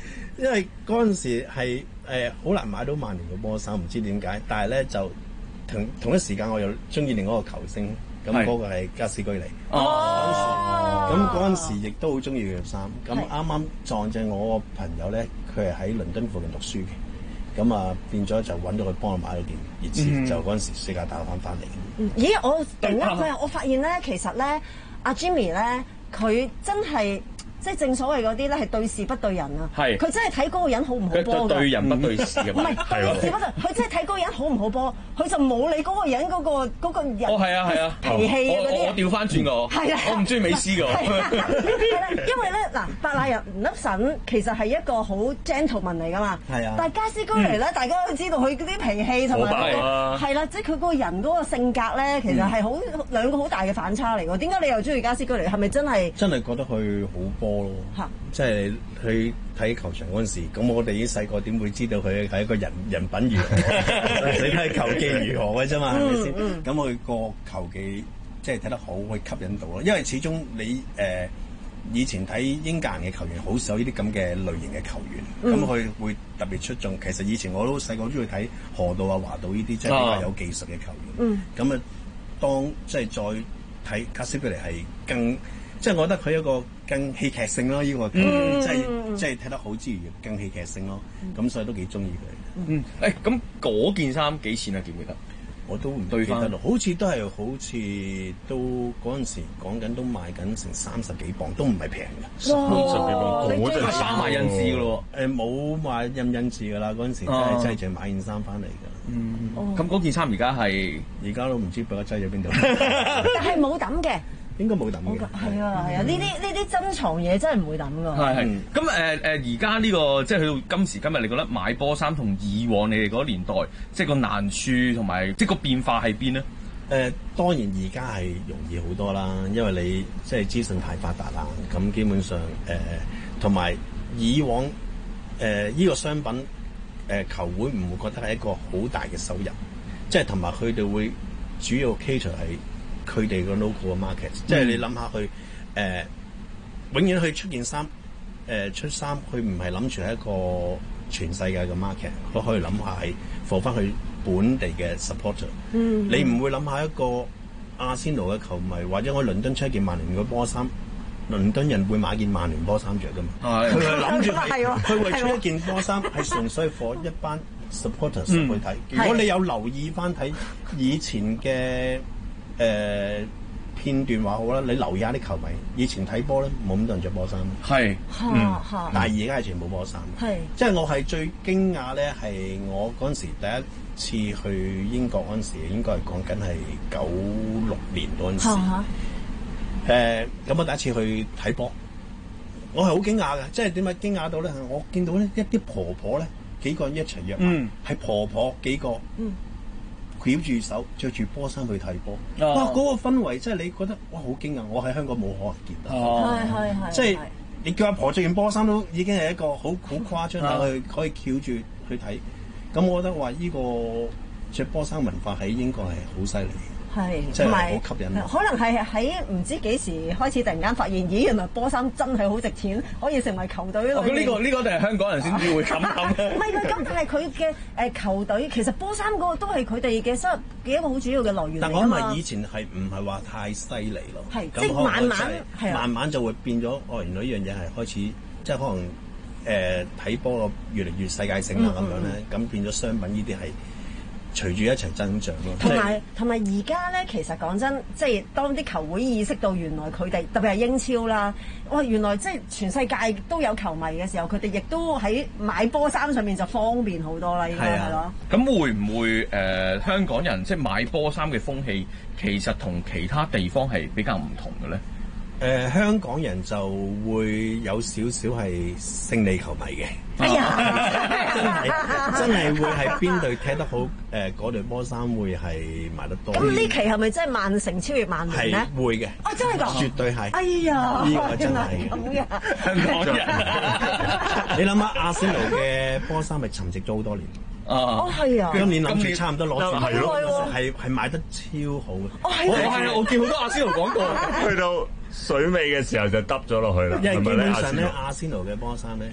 因為嗰陣時係誒好難買到曼聯嘅波衫，唔知點解。但係咧就同同一時間我又中意另外一個球星，咁嗰個係加斯居尼。哦，咁嗰陣時亦都好中意佢嘅衫。咁啱啱撞正我個朋友咧，佢係喺倫敦附近讀書嘅，咁啊變咗就揾到佢幫我買咗件熱刺，嗯、就嗰陣時世界大翻翻嚟。 咦！我突然間我發現咧，其實咧阿 Jimmy 咧，佢真係。即係正所謂嗰啲咧係對事不對人啊！係佢真係睇嗰個人好唔好波㗎？對人不對事嘅。唔係對事不對，佢真係睇嗰個人好唔好波，佢就冇你嗰個人嗰個嗰個人。哦，係啊，係啊，脾氣啊嗰啲。我調翻轉我，係啊，我唔中意美斯㗎。係啦，因為咧嗱，白賴人粒神其實係一個好 gentleman 嚟㗎嘛。係啊。但係加斯居尼咧，大家都知道佢嗰啲脾氣同埋嗰個係啦，即係佢嗰個人嗰個性格咧，其實係好兩個好大嘅反差嚟㗎。點解你又中意加斯居尼？係咪真係？真係覺得佢好波。即係去睇球場嗰陣時，咁我哋啲細個點會知道佢係一個人人品如何？你睇球技如何嘅啫嘛，係咪先？咁佢個球技即係睇得好，會吸引到咯。因為始終你誒、呃、以前睇英格蘭嘅球員好少呢啲咁嘅類型嘅球員，咁佢、嗯、會特別出眾。其實以前我都細個中意睇河道啊、華道呢啲，即係比較有技術嘅球員。咁啊、嗯，當即係再睇加斯比尼係更。即係我覺得佢一個更戲劇性咯，呢、這個、嗯、即係即係睇得好之餘，更戲劇性咯。咁、嗯、所以都幾中意佢。嗯，誒咁嗰件衫幾錢啊？記唔記得？我都唔記得咯，好似都係好似都嗰陣時講緊都賣緊成三十幾磅，都唔係平嘅。三十幾磅，我真係包埋印字嘅咯。誒冇買印印字㗎啦，嗰陣時真係、啊、真係淨係買件衫翻嚟㗎。嗯，咁嗰、哦、件衫而家係而家都唔知俾我擠咗邊度。 但係冇抌嘅。 應該冇抌嘅， 係啊係啊，呢啲呢啲珍藏嘢真係唔會抌㗎。 係係，咁誒誒，而家呢個即係去到今時今日，你覺得買波衫同以往你哋嗰年代，即係個難處同埋即係個變化喺邊咧？誒、 呃，當然而家係容易好多啦，因為你即係資訊太發達啦，咁基本上誒，同、呃、埋以往誒依、呃呢個商品誒、呃、球會唔會覺得係一個好大嘅收入，即係同埋佢哋會主要 cater 係。佢哋個 local 嘅 market，即係你諗下佢誒，永遠去出件衫，誒、呃、出衫，佢唔係諗住係一個全世界嘅 market，佢可以諗下係放翻去本地嘅 supporter。嗯，你唔會諗下一個阿仙奴嘅球迷，或者我倫敦出一件曼聯嘅波衫，倫敦人會買件曼聯波衫着㗎嘛？係，佢係諗住係，佢會出一件波衫係純粹 for 一班 supporters 去睇。嗯、如果你有留意翻睇以前嘅。誒、呃、片段話好啦，你留意下啲球迷，以前睇波咧冇咁多人着波衫，係，嗯，但係而家係全部波衫，係，即係我係最驚訝咧，係我嗰陣時第一次去英國嗰陣時，應該係講緊係九六年嗰陣時，誒、呃，咁我第一次去睇波，我係好驚訝嘅，即係點解驚訝到咧？我見到咧一啲婆婆咧幾個人一齊約，嗯，係婆婆幾個，嗯。翹住手，着住波衫去睇波，哦、哇！嗰、那個氛圍真係你覺得哇好驚訝，我喺香港冇可能見到。係係係，即係你叫阿婆着件波衫都已經係一個好好誇張，但係可以翹住去睇。咁我覺得話呢個着波衫文化喺英國係好犀利。係，同埋好吸引。可能係喺唔知幾時開始突然間發現，咦原來波衫真係好值錢，可以成為球隊。哦，咁呢個呢個定係香港人先至會咁諗。唔係佢咁，但係佢嘅誒球隊其實波衫嗰個都係佢哋嘅收入嘅一個好主要嘅來源嚟㗎嘛。但我因為以前係唔係話太犀利咯，係即係慢慢係慢慢就會變咗。哦，原來呢樣嘢係開始即係可能誒睇波個越嚟越世界性啦咁樣咧，咁變咗商品呢啲係。隨住一齊增長咯，同埋同埋而家咧，其實講真，即係當啲球會意識到原來佢哋特別係英超啦，哇！原來即係全世界都有球迷嘅時候，佢哋亦都喺買波衫上面就方便好多啦，應該係咯。咁會唔會誒、呃、香港人即係買波衫嘅風氣，其實同其他地方係比較唔同嘅咧？誒、呃、香港人就會有少少係勝利球迷嘅，哎呀，真係真係會係邊隊踢得好誒，嗰隊波衫會係賣得多。咁呢期係咪真係曼城超越曼聯咧？係會嘅，啊真係㗎，絕對係。哎呀，呢個真係咁嘅香港人。你諗下阿仙奴嘅波衫係沉寂咗好多年。哦，係啊！今年諗住差唔多攞住係咯，係係賣得超好嘅。哦，係啊！係啊！我見好多阿仙奴廣告，去到水尾嘅時候就耷咗落去啦。因為基本上咧，阿仙奴嘅波衫咧，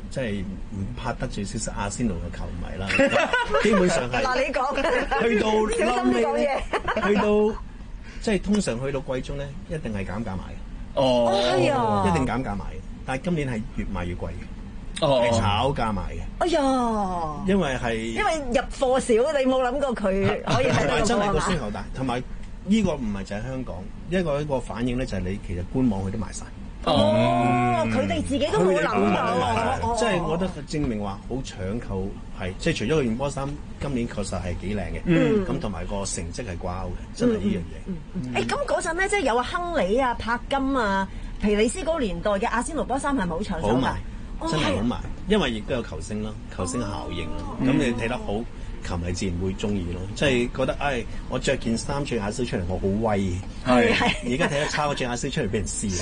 即係唔怕得罪少少阿仙奴嘅球迷啦。基本上係嗱，你講去到小心啲講嘢， 去到即係通常去到季中咧，一定係減價賣嘅。 哦， 係啊， 一定減價賣嘅。但係今年係越賣越貴嘅， 哦， 係炒價賣嘅。 哎呀， 因為係因為入貨少，你冇諗過佢可以係得真係個需需求大，同埋呢個唔係就係香港，一個一個反應咧就係你其實官網佢都賣晒。 哦，佢哋自己都冇諗到， 即係我覺得證明話好搶購係，即係除咗佢件波衫今年確實係幾靚嘅，咁同埋個成績係掛鈎嘅，真係呢樣嘢。 誒咁嗰陣咧，即係有阿亨利啊、柏金啊、皮里斯嗰個年代嘅阿仙奴波衫係咪好搶手㗎？ 好賣，真係好賣，因為亦都有球星啦，球星效應啦，咁你睇得好。球迷自然會中意咯，即係覺得，唉，我着件衫着亞洲出嚟，我好威。係而家睇得差，我着亞洲出嚟俾人笑。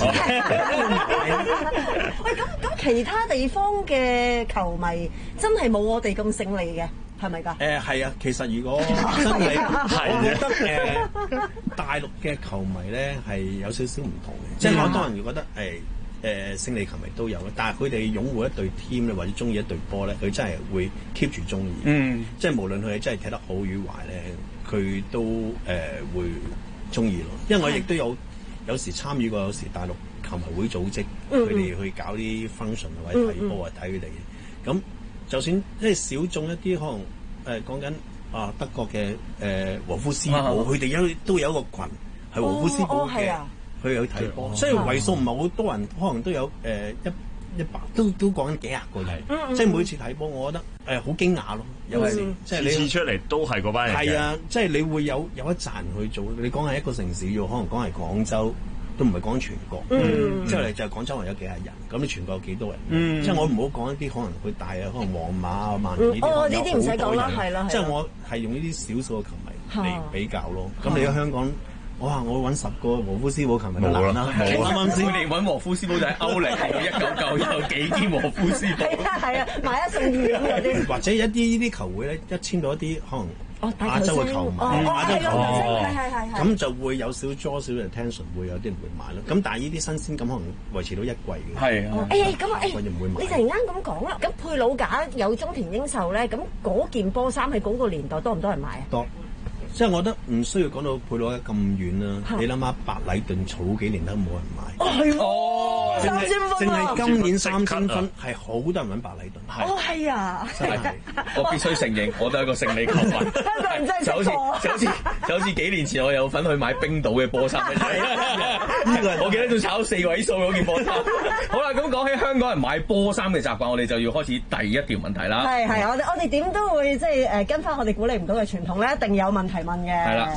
喂，咁咁其他地方嘅球迷真係冇我哋咁勝利嘅，係咪㗎？ 誒係啊，其實如果真係，我覺得誒大陸嘅球迷咧係有少少唔同嘅，即係我當然覺得誒。誒勝利球迷都有嘅，但係佢哋擁護一隊 team 咧，或者中意一隊波咧，佢真係會 keep 住中意。嗯，即係無論佢哋真係踢得好與壞咧，佢都誒、呃、會中意咯。因為我亦都有有時參與過，有時大陸球迷會組織佢哋、嗯、去搞啲 function 或者睇波啊，睇佢哋嘅。咁就算即係小眾一啲，可能誒講緊啊德國嘅誒、呃、和夫斯堡，佢哋有都有一個群係和夫斯堡嘅。哦哦佢有睇波，雖然為數唔係好多人，可能都有誒、呃、一一百，都都講緊幾廿個人。嗯嗯、即係每次睇波，我覺得誒好驚訝咯。有時、嗯、即係你次出嚟都係嗰班人。 係啊，即係你會有有一紮人去做。你講係一個城市喎，可能講係廣州，都唔係講全國。嗯，之後嚟就係廣州人有幾廿人，咁你全國有幾多人？嗯、即係我唔好講一啲可能佢大啊，可能皇馬啊、曼聯呢啲， 哦，呢啲唔使講啦，係啦， 即係我係用呢啲少數嘅球迷嚟比較咯。咁你喺香港。我話我揾十個和夫斯堡球迷都難啦，啱啱先你揾和夫斯堡就係歐力，一九九有幾啲和夫斯堡？ 係啊係啊，買一送二咁嗰啲。 或者一啲呢啲球會咧，一簽到一啲可能亞洲嘅球迷，亞洲球迷，係係係。 咁就會有少多少嘅 attention，會有啲人會買咯。咁但係呢啲新鮮感可能維持到一季嘅。係啊。誒咁啊誒，你突然間咁講啦，咁佩魯賈有中田英壽咧，咁嗰件波衫喺嗰個年代多唔多人買啊？多。即係我覺得唔需要講到佩魯賈咁遠啦，你諗下白禮頓儲幾年都冇人買。哦係哦，三千分啊！淨係今年三千分係好多人揾白禮頓。哦係啊，真係我必須承認，我都係一個勝利球迷。 香港人真係就好似就好似就好似幾年前我有份去買冰島嘅波衫。呢個我記得仲炒四位數嗰件波衫。好啦，咁講起香港人買波衫嘅習慣，我哋就要開始第一條問題啦。係係，我哋我哋點都會即係誒跟翻我哋鼓勵唔到嘅傳統咧，一定有問題問嘅。係啦。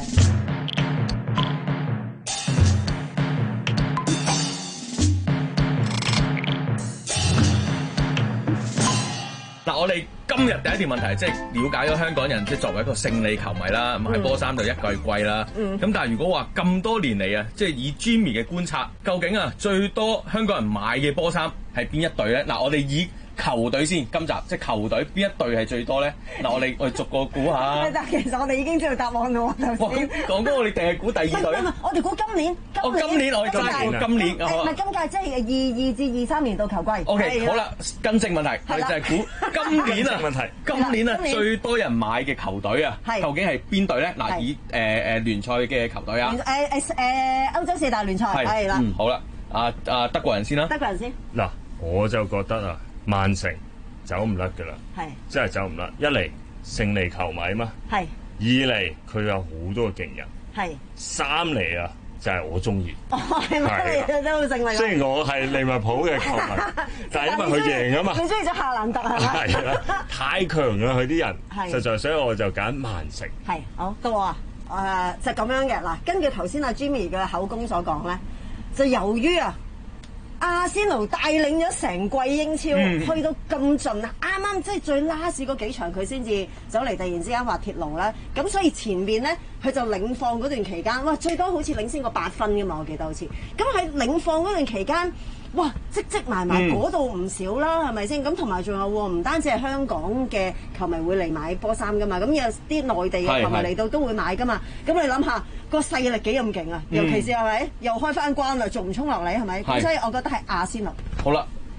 嗱，我哋今日第一條問題即係了解咗香港人即係作為一個勝利球迷啦，買波衫就一季季啦。咁、嗯、但係如果話咁多年嚟啊，即係以 Jimmy 嘅觀察，究竟啊最多香港人買嘅波衫係邊一隊咧？嗱，我哋以球隊先，今集即係球隊邊一隊係最多咧？嗱，我哋我哋逐個估下。但其實我哋已經知道答案啦。哇！咁講緊我哋定係估第二隊？唔係，我哋估今年。今年，哦、今年我哋今年，今年唔係今屆，即係二二至二三年度球季。O K， 好啦，更正問題，我哋就係估今年啊問題，今年啊最多人買嘅球隊啊，究竟係邊隊咧？嗱，以誒誒聯賽嘅球隊啊，誒誒誒歐洲四大聯賽係啦。嗯，好啦，啊啊德國人先啦。德國人先。 嗱，我就覺得啊。曼城走唔甩㗎啦，係真係走唔甩。一嚟勝利球迷嘛，係二嚟佢有好多嘅勁人，係三嚟啊就係、是、我中意。哦，係咪？你都好勝利。雖然我係利物浦嘅球迷，但係因為佢贏啊嘛。你中意咗夏蘭特係咪？係啦，太強啦佢啲人，實在所以我就揀曼城。係好到我啊，誒、呃、就咁樣嘅嗱。根據頭先阿 Jimmy 嘅口供所講咧，就由於啊。阿仙奴帶領咗成季英超，嗯、去到咁盡啊！啱啱即係最 last 嗰幾場，佢先至走嚟，突然之間滑鐵盧啦。咁所以前面咧，佢就領放嗰段期間，哇！最多好似領先過八分㗎嘛，我記得好似。咁喺領放嗰段期間，哇！積積埋埋嗰度唔少啦，係咪先？咁同埋仲有喎，唔單止係香港嘅球迷會嚟買波衫㗎嘛，咁有啲內地嘅球迷嚟到都會買㗎嘛。咁你諗下個勢力幾咁勁啊？尤其是係咪又開翻關啦，仲唔衝落嚟係咪？咁所以我覺得係阿仙奴。好啦，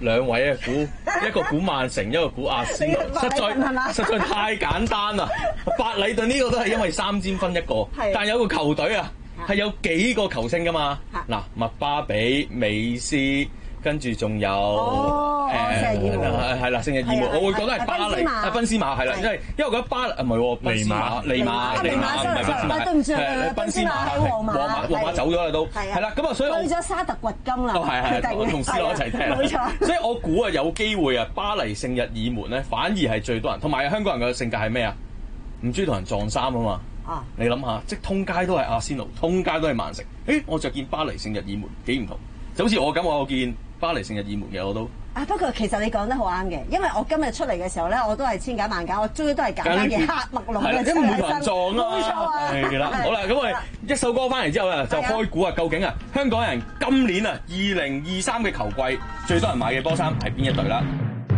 兩位啊，估一個估曼城，一個估阿仙奴，實在實在太簡單啦！白禮頓呢個都係因為三尖分一個，但有個球隊啊係有幾個球星噶嘛？嗱，麥巴比、美斯。跟住仲有誒係啦，聖日耳門，我會覺得係巴黎啊，賓斯馬係啦，因為因為我覺得巴黎唔係喎，尼馬尼馬尼馬唔係賓斯馬， 對唔住，賓斯馬喺皇馬， 皇馬皇馬走咗啦都，係啦，咁啊所以我去咗沙特掘金啦， 係係我同斯朗一齊踢，冇錯，所以我估啊有機會啊，巴黎聖日耳門咧反而係最多人，同埋香港人嘅性格係咩啊？唔中意同人撞衫啊嘛，啊你諗下，即係通街都係阿仙奴，通街都係曼城，誒我就見巴黎聖日耳門幾唔同，就好似我咁我見。巴黎聖日耳門嘅我都啊，不過其實你講得好啱嘅，因為我今日出嚟嘅時候咧，我都係千揀萬揀，我終於都係揀翻嘅黑麥龍嘅， 即係唔會同人撞啊！ 冇錯啊！ 係啦，好啦，咁我哋一首歌翻嚟之後咧，就開估啊，究竟啊香港人今年啊二零二三嘅球季最多人買嘅波衫係邊一隊啦？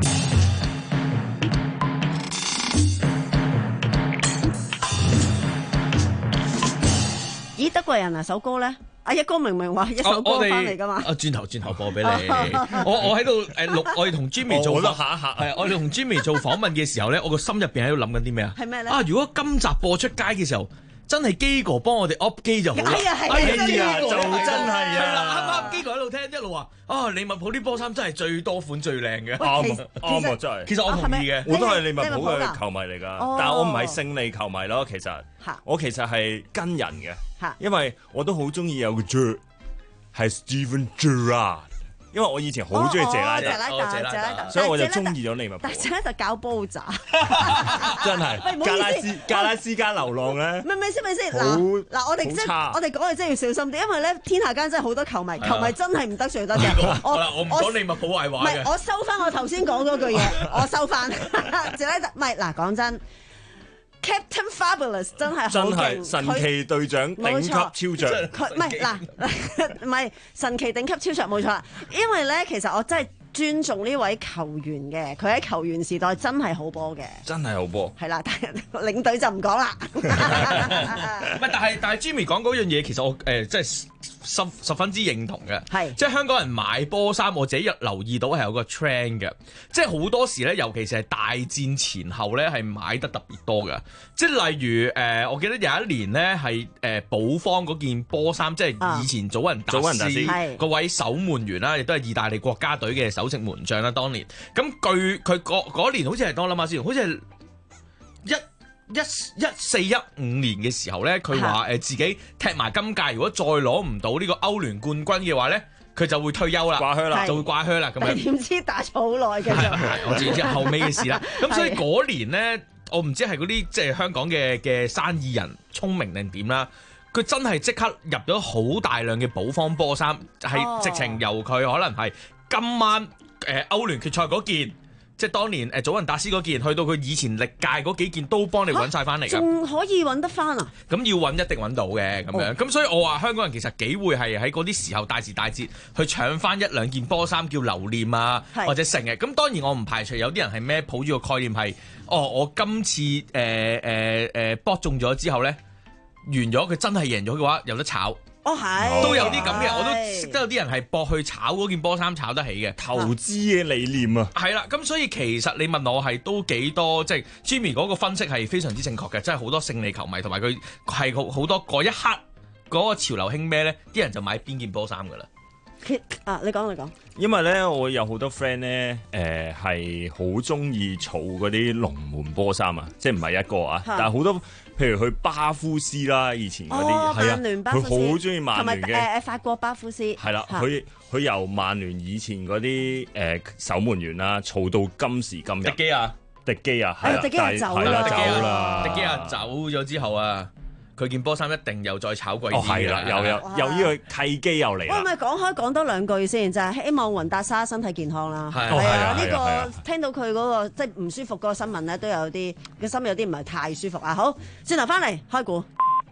咦，德國人啊，首歌咧？阿一哥明明話一首歌翻嚟噶嘛？ 啊，轉頭轉頭播俾你。我我喺度誒錄，我哋同 Jimmy 做訪下一下係我哋同 Jimmy 做訪問嘅時候咧，我個心入邊喺度諗緊啲咩啊？ 係咩咧？ 啊，如果今集播出街嘅時候，真係基哥幫我哋 up 機就好啦。 係啊係啊，就真係啊！ 啱啱基哥喺度聽，一路話啊，利物浦啲波衫真係最多款最靚嘅。 啱啱啊，真係。 其實我同意嘅， 我都係利物浦嘅球迷嚟㗎，但係我唔係勝利球迷咯。其實我其實係跟人嘅，因為我都好中意有個 J。係 Steven Gerrard，因為我以前好中意謝拉特， 謝拉特， 所以我就中意咗利物浦。 但係謝拉特搞煲渣， 真係格拉斯格拉斯加流浪咧。 咪咪先咪先嗱嗱，我哋即係我哋講嘢真係要小心啲，因為咧天下間真係好多球迷，球迷真係唔得罪得嘅。 我我唔講利物浦壞話嘅。 唔係，我收翻我頭先講嗰句嘢，我收翻謝拉特。唔係嗱，講真。Captain Fabulous 真係好勁， 神奇隊長頂級超著， 佢唔係嗱，唔係神奇頂級超著冇錯啦，因為咧其實我真係尊重呢位球員嘅，佢喺球員時代真係好波嘅， 真係好波。 係啦，但係領隊就唔講啦。 唔係，但係但係 Jimmy 講嗰樣嘢，其實我誒即係十十分之認同嘅，係即係香港人買波衫，我自己留意到係有個 trend 嘅，即係好多時咧，尤其是係大戰前後咧，係買得特別多嘅。即係例如誒、呃，我記得有一年咧係誒保方嗰件波衫，即係以前祖雲達斯嗰位守門員啦，亦都係意大利國家隊嘅首席門將啦。當年咁據佢嗰年好似係當諗下先，好似係一。一一四一五年嘅時候咧，佢話誒自己踢埋今屆，如果再攞唔到呢個歐聯冠軍嘅話咧，佢就會退休啦，掛靴啦，就會掛靴啦咁樣。 點知打咗好耐嘅， 我知知後尾嘅事啦。咁所以嗰年咧，我唔知係嗰啲即係香港嘅嘅生意人聰明定點啦，佢真係即刻入咗好大量嘅保方波衫，係、哦、直情由佢可能係今晚誒、呃、歐聯決賽嗰件。即係當年誒祖雲達斯嗰件，去到佢以前歷屆嗰幾件都幫你揾晒翻嚟㗎， 仲可以揾得翻啊？ 咁要揾一定揾到嘅咁樣，咁、哦、所以我話香港人其實幾會係喺嗰啲時候大時大節去搶翻一兩件波衫叫留念啊，或者成日。咁當然我唔排除有啲人係咩抱住個概念係，哦我今次誒誒誒博中咗之後咧，完咗佢真係贏咗嘅話有得炒。 哦，係都有啲咁嘅，我都識得有啲人係搏去炒嗰件波衫炒得起嘅投資嘅理念啊。 係啦，咁所以其實你問我係都幾多，即係 Jimmy 嗰個分析係非常之正確嘅，即係好多勝利球迷同埋佢係好好多嗰一刻嗰個潮流興咩咧，啲人就買邊件波衫噶啦。 啊，你講你講。 因為咧，我有好多 friend 咧，誒係好中意儲嗰啲龍門波衫啊，即係唔係一個啊，但係好多。譬如去巴夫斯啦，以前嗰啲係啊，佢好中意曼聯嘅， 誒誒法國巴夫斯係啦，佢佢由曼聯以前嗰啲誒守門員啦，嘈到今時今日。 迪基亞， 迪基亞係啦， 迪基亞走啦，走啦， 迪基亞走咗之後啊，佢件波衫一定又再炒貴啲。 哦，係啦，又有又呢個契機又嚟啦。 喂，咪講開講多兩句先，就係希望雲達莎身體健康啦。 係啊，呢個聽到佢嗰個即係唔舒服嗰個新聞咧，都有啲個心有啲唔係太舒服啊。好，轉頭翻嚟開估。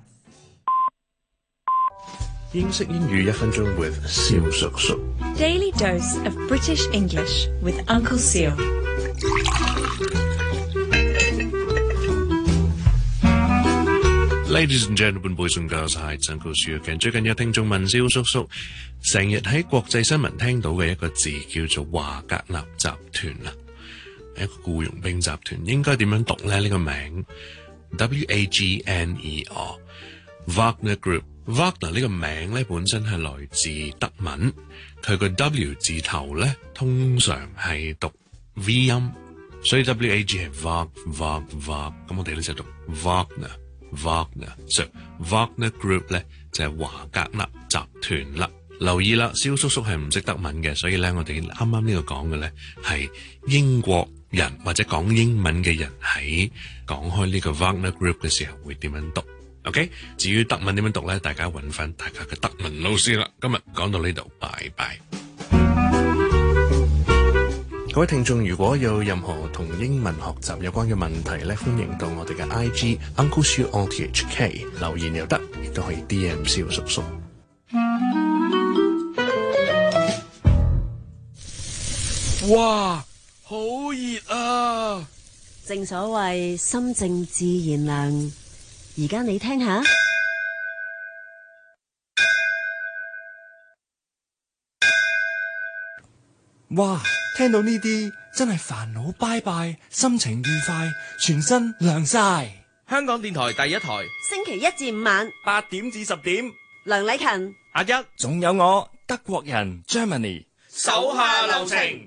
英式英語一分鐘 with 蕭叔叔。 Daily dose of British English with Uncle Seal。 Ladies and gentlemen, boys and girls, hi， 真高書嘅。最近有聽眾問蕭叔叔，成日喺國際新聞聽到嘅一個字叫做華格納集團啊，係一個僱傭兵集團，應該點樣讀咧？呢、這個名 W A G N E R，Wagner Group。Wagner 呢個名咧本身係來自德文，佢個 W 字頭咧通常係讀 V 音，所以 W A G 係 Wag Wag Wag， 咁我哋咧就讀 Wagner。Wagner， 所以 Wagner Group 咧就係華格納集團啦。留意啦，蕭叔叔係唔識德文嘅，所以咧我哋啱啱呢個講嘅咧係英國人或者講英文嘅人喺講開呢個 Wagner Group 嘅時候會點樣讀 ？OK， 至於德文點樣讀咧，大家揾翻大家嘅德文老師啦。今日講到呢度，拜拜。各位聽眾，如果有任何同英文學習有關嘅問題咧，歡迎到我哋嘅 I G Uncle Siu O T H K 留言又得，亦都可以 D M 蕭叔叔。 哇，好熱啊！ 正所謂心靜自然涼，而家你聽下。 哇！聽到呢啲真係煩惱拜拜，心情愉快，全身涼晒。 香港電台第一台， 星期一至五晚八點至十點， 梁禮勤、 阿一，仲有我德國人 Germany， 手下留情。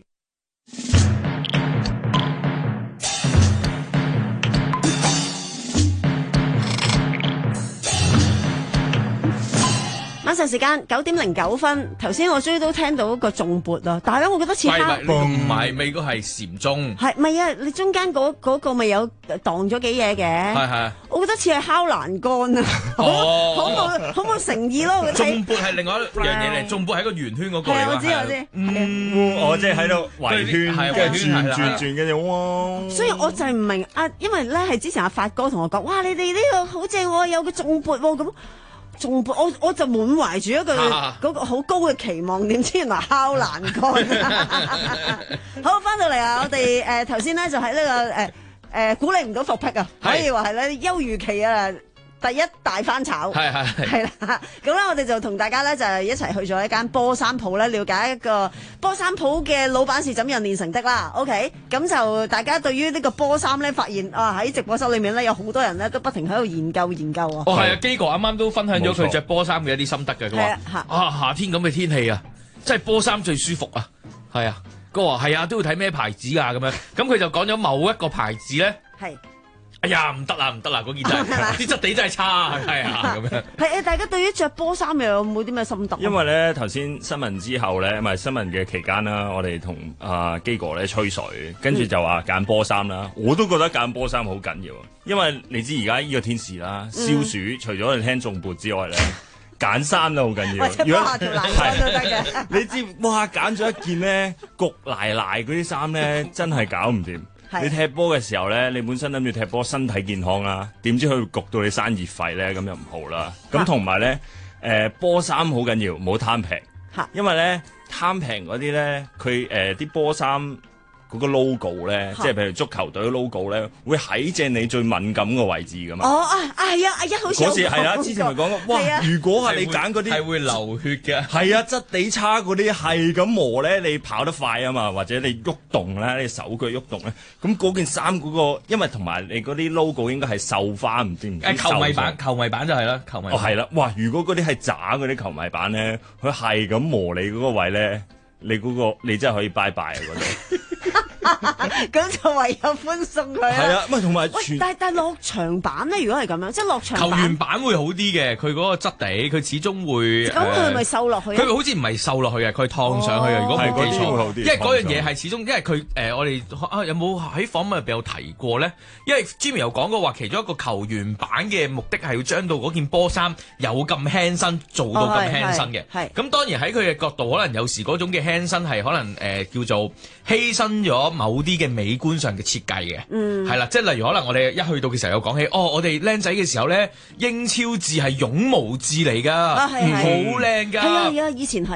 晚上時間九點零九分，頭先我終於都聽到個重撥啊，但係咧我覺得似敲， 唔係未嗰係禪鐘，係咪啊？你中間嗰嗰個咪有蕩咗幾嘢嘅？係係，我覺得似係敲欄杆啊，好冇好冇誠意咯。 重撥係另外一樣嘢嚟，重撥係個圓圈嗰個嚟㗎。 我知我知， 嗯，我即係喺度圍圈，跟住轉轉轉嘅哇！ 所以我就係唔明啊，因為咧係之前阿發哥同我講，哇！你哋呢個好正喎，有個重撥喎咁。仲我我就滿懷住一個嗰個好高嘅期望，點知原來敲欄杆。好，翻到嚟啊！我哋誒頭先咧就喺呢個誒誒鼓勵唔到復辟啊，可以話係咧休漁期啊第一大翻炒。係係係啦，咁咧我哋就同大家咧就一齊去咗一間波衫鋪咧，了解一個波衫鋪嘅老闆是怎樣煉成的啦。OK， 咁就大家對於呢個波衫咧，發現啊喺直播室裏面咧有好多人咧都不停喺度研究研究啊。 哦，係啊，基哥啱啱都分享咗佢着波衫嘅一啲心得嘅，佢話啊夏天咁嘅天氣啊，真係波衫最舒服啊。係啊，佢話係啊，都要睇咩牌子啊咁樣。咁佢就講咗某一個牌子咧。係。哎呀，唔得啦，唔得啦，嗰件真係啲質地真係差，係啊咁樣。係誒，大家對於着波衫又有冇啲咩心得？ 因為咧頭先新聞之後咧，唔係新聞嘅期間啦，我哋同阿基哥咧吹水，跟住就話揀波衫啦。我都覺得揀波衫好緊要，因為你知而家呢個天時啦，消暑，嗯、除咗你聽頌缽之外咧，揀衫都好緊要。如果條欄杆都得嘅，你知哇，揀咗一件咧焗賴賴嗰啲衫咧，真係搞唔掂。你踢波嘅時候咧，你本身諗住踢波身體健康啦，點知佢焗到你生熱肺咧，咁又唔好啦。咁同埋咧，誒波衫好緊要，唔好貪平，因為咧貪平嗰啲咧，佢誒啲波衫嗰個 logo 咧，即係譬如足球隊嘅 logo 咧，會喺正你最敏感嘅位置噶嘛。哦啊啊係啊，阿一好似嗰時係啊，之前咪講過，哇！如果係你揀嗰啲係會流血嘅， 係啊，質地差嗰啲係咁磨咧，你跑得快啊嘛，或者你喐動咧，你手腳喐動咧，咁嗰件衫嗰個，因為同埋你嗰啲 logo 應該係繡花，唔知唔知。誒球迷版，球迷版就係啦，球迷。 哦係啦，哇！如果嗰啲係渣嗰啲球迷版咧，佢係咁磨你嗰個位咧，你嗰個你真係可以拜拜啊嗰度。 咁就唯有歡送佢啦。 係啊，唔係同埋。 喂，但但落場版咧，如果係咁樣，即係落場版球員版會好啲嘅，佢嗰個質地，佢始終會。 咁佢係咪瘦落去？ 佢好似唔係瘦落去嘅，佢係燙上去嘅。如果冇記錯，因為嗰樣嘢係始終，因為佢誒、呃，我哋啊有冇喺訪問入邊有提過咧？因為 Jimmy 有講過話，其中一個球員版嘅目的係要將到嗰件波衫有咁輕身，做到咁輕身嘅。係、哦。咁當然喺佢嘅角度，可能有時嗰種嘅輕身係可能誒、呃、叫做犧牲咗某啲嘅美觀上嘅設計嘅，嗯，係啦，即係例如可能我哋一去到嘅時候有講起，哦，我哋僆仔嘅時候咧，英超字係絨毛字嚟㗎，好靚㗎， 係啊係啊，以前係㗎。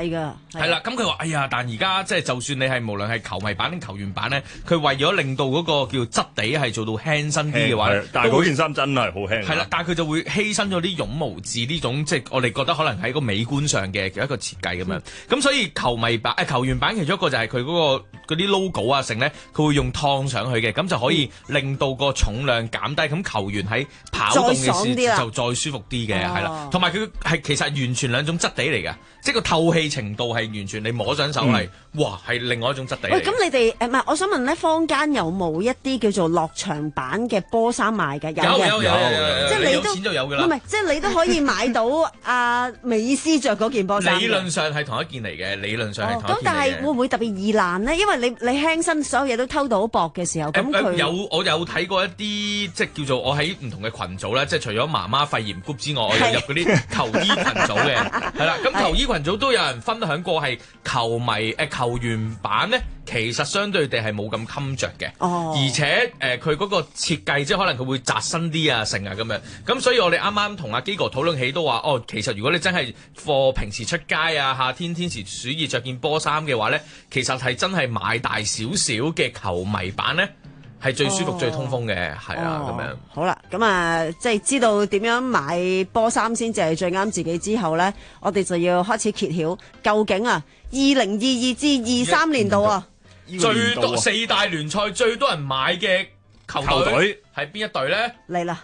係啦，咁佢話：哎呀，但而家即係就算你係無論係球迷版定球員版咧，佢為咗令到嗰個叫質地係做到輕身啲嘅話， 但係嗰件衫真係好輕。 係啦，但係佢就會犧牲咗啲絨毛質呢種，即係我哋覺得可能喺個美觀上嘅一個設計咁樣。咁、嗯、所以球迷版誒、呃、球員版其中一個就係佢嗰個嗰啲 logo 啊成咧，佢會用燙上去嘅，咁就可以令到個重量減低，咁球員喺跑動嘅時就再舒服啲嘅，係啦。同埋佢係其實完全兩種質地嚟嘅，即係個透氣程度係完全你摸上手係、嗯，哇係另外一種質地嚟。喂，咁你哋誒唔係，我想問咧，坊間有冇一啲叫做落場版嘅波衫賣嘅？有有有有有， 即係你都有錢就有㗎啦。 唔係，即係你都可以買到阿美斯着嗰件波衫。 理論上係同一件嚟嘅，理論上係同一件嚟嘅。 咁但係會唔會特別易爛咧？因為你你輕身，所有嘢都偷到好薄嘅時候，咁佢有我有睇過一啲即係叫做我喺唔同嘅群組咧，即係除咗媽媽肺炎 group 之外，我有入嗰啲球衣群組嘅，係啦。咁球衣群組都有人分享過係球迷誒球員版咧，其實相對地係冇咁襟着嘅，哦、而且誒佢嗰個設計即係可能佢會窄身啲啊，成啊咁樣。咁所以我哋啱啱同阿基哥討論起都話，哦，其實如果你真係貨平時出街啊，夏天天時暑熱着件波衫嘅話咧，其實係真係買大少少嘅球迷版咧，係最舒服、哦、最通風嘅，係啊咁樣。 好啦，咁啊，即係知道點樣買波衫先至係最啱自己之後咧，我哋就要開始揭曉究竟啊，二零二二至二三年度啊， 最多四大聯賽最多人買嘅球隊係邊一隊咧？ 嚟啦！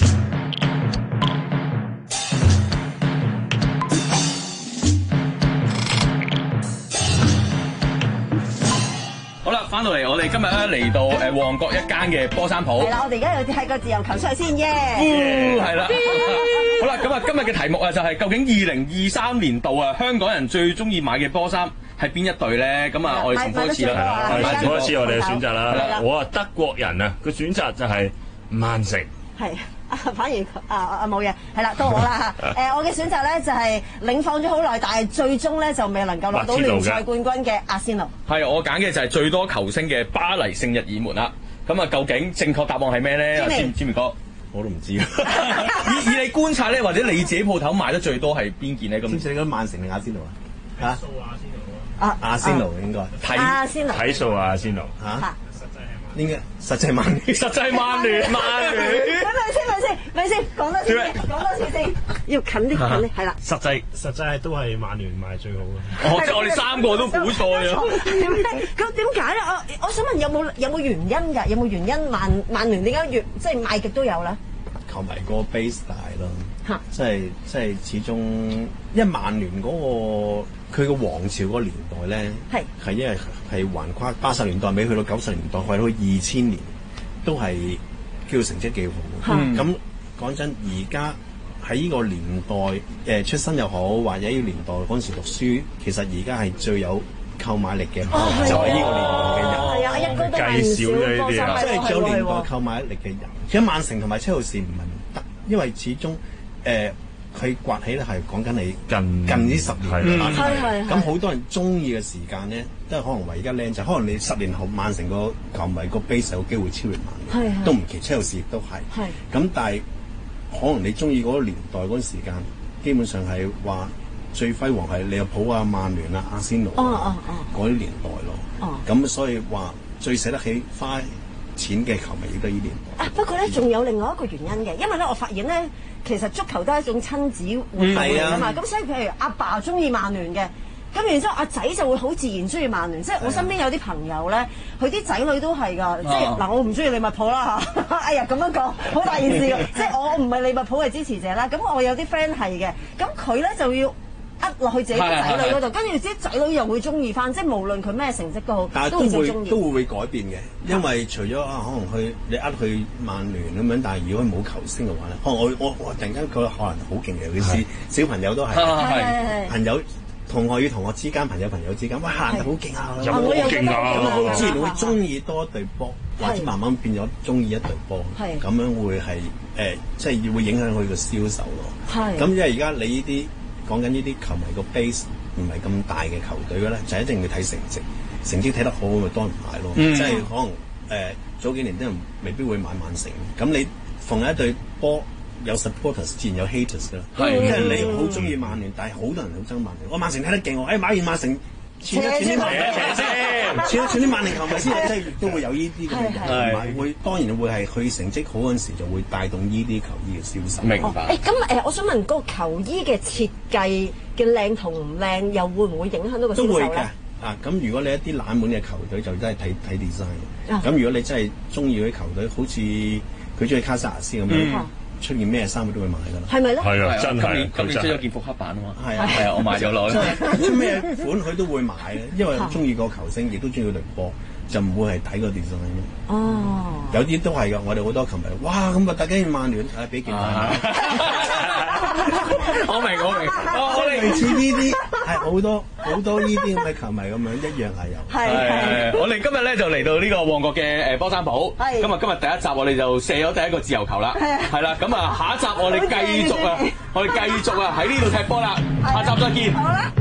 好啦，翻到嚟，我哋今日咧嚟到誒旺角一間嘅波衫鋪。 係啦，我哋而家又睇個自由球出嚟先，耶！ 係啦。好啦，咁啊，今日嘅題目啊就係究竟二零二三年度啊香港人最中意買嘅波衫係邊一隊咧？咁啊，我哋重複一次啦， 係啦，重複一次我哋嘅選擇啦。我啊德國人啊，個選擇就係曼城。 係。啊，反而啊啊冇嘢，係啦，到我啦嚇。誒，我嘅選擇咧就係領放咗好耐，但係最終咧就未能夠攞到聯賽冠軍嘅阿仙奴。 係，我揀嘅就係最多球星嘅巴黎聖日耳門啦。咁啊，究竟正確答案係咩咧？阿詹詹明哥， 我都唔知。以以你觀察咧，或者你自己鋪頭賣得最多係邊件咧？咁， 知唔知曼城定阿仙奴啊？嚇？睇數阿仙奴啊！阿仙奴應該睇阿仙奴睇數啊！阿仙奴嚇。應該實際曼聯， 實際曼聯，曼聯。 咁咪先，咪先，咪先，講多次，講多次先，要近啲，近啲，係啦。 實際實際都係曼聯賣最好嘅。 哦，即係我哋三個都估錯咗。 咁點解咧？我我想問有冇有冇原因㗎？有冇原因曼曼聯點解越即係賣極都有咧？ 球迷個 base 大咯，嚇，即係即係始終，因為曼聯嗰個。佢個王朝嗰個年代咧，係係因為係橫跨八十年代尾去到九十年代，去到二千年都係叫做成績幾好。咁講真，而家喺呢個年代誒、呃、出生又好，或者呢個年代嗰陣時讀書，其實而家係最有購買力嘅，哦、就係呢個年代嘅人。 係啊，一哥都介紹呢啲啊， 即係最有年代購買力嘅人。其實曼城同埋車路士唔係唔得，因為始終誒。呃佢崛起咧係講緊你近近呢十年啦，咁好多人中意嘅時間咧，都係可能為而家靚仔。可能你十年後曼城個球迷個 base 有機會超越曼聯，都唔奇。車路士亦都係。咁但係可能你中意嗰個年代嗰陣時間，基本上係話最輝煌係利物浦啊、曼聯啊、阿仙奴嗰啲年代咯。咁、哦、所以話最捨得起花錢嘅球迷亦都係呢年代。 啊，不過咧仲有另外一個原因嘅，因為咧我發現咧。其實足球都係一種親子活動嚟㗎嘛，咁、嗯、所以譬如阿爸中意曼聯嘅，咁然之後阿仔就會好自然中意曼聯。即係我身邊有啲朋友咧，佢啲仔女都係㗎。即係嗱，我唔中意利物浦啦嚇。哎呀，咁樣講好大件事㗎。即係我唔係利物浦嘅支持者啦。咁我有啲 friend 係嘅，咁佢咧就要呃落去自己仔女嗰度，跟住自己仔女又會中意翻。即係無論佢咩成績都好， 但係都會都會都會改變嘅。因為除咗啊，可能去你呃去曼聯咁樣，但係如果冇球星嘅話咧，可能我我我突然間佢可能好勁嘅，尤其是小朋友都係朋友同學與同學之間，朋友朋友之間，哇，好勁啊！ 有好勁啊！ 咁啊，自然會中意多一隊波，或者慢慢變咗中意一隊波，咁樣會係誒，即係會影響佢個銷售咯。咁因為而家你呢啲講緊呢啲球迷個 base 唔係咁大嘅球隊嘅咧，就一定要睇成績。成績睇得好，咪多人買咯。嗯、即係可能誒、呃、早幾年啲人未必會買曼城。咁你逢一隊波有 supporters，自然有 haters 㗎啦。係，即係你好中意曼聯，但係好多人好憎曼聯。我曼城睇得勁喎，誒買完曼城。串一串啲曼聯先，串一串啲曼聯球迷先，即係都會有呢啲咁嘅人，同埋會當然會係佢成績好嗰陣時就會帶動呢啲球衣嘅銷售。 明白。誒咁誒，我想問嗰個球衣嘅設計嘅靚同唔靚，又會唔會影響到個銷售咧？ 都會嘅。啊，咁如果你一啲冷門嘅球隊就真係睇睇 design 嘅。咁如果你真係中意嗰啲球隊，好似佢中意卡薩亞斯咁樣。出現咩衫都會買㗎啦， 係咪咧？ 係啊，真係。 今年今年出咗件復刻版啊嘛， 係啊係啊，我買咗落去。 咩款佢都會買嘅，因為中意個球星，亦都中意隊波，就唔會係睇個 design 嘅。 哦， 有啲都係㗎，我哋好多球迷，哇咁啊，大家要曼聯，睇俾件買。 我明我明，我我類似呢啲係好多好多呢啲咁嘅球迷咁樣一樣係有。 係我哋今日咧就嚟到呢個旺角嘅誒波衫鋪。係。今日今日第一集我哋就射咗第一個自由球啦。係。係啦，咁啊下一集我哋繼續啊，我哋繼續啊喺呢度踢波啦。下集再見。好啦。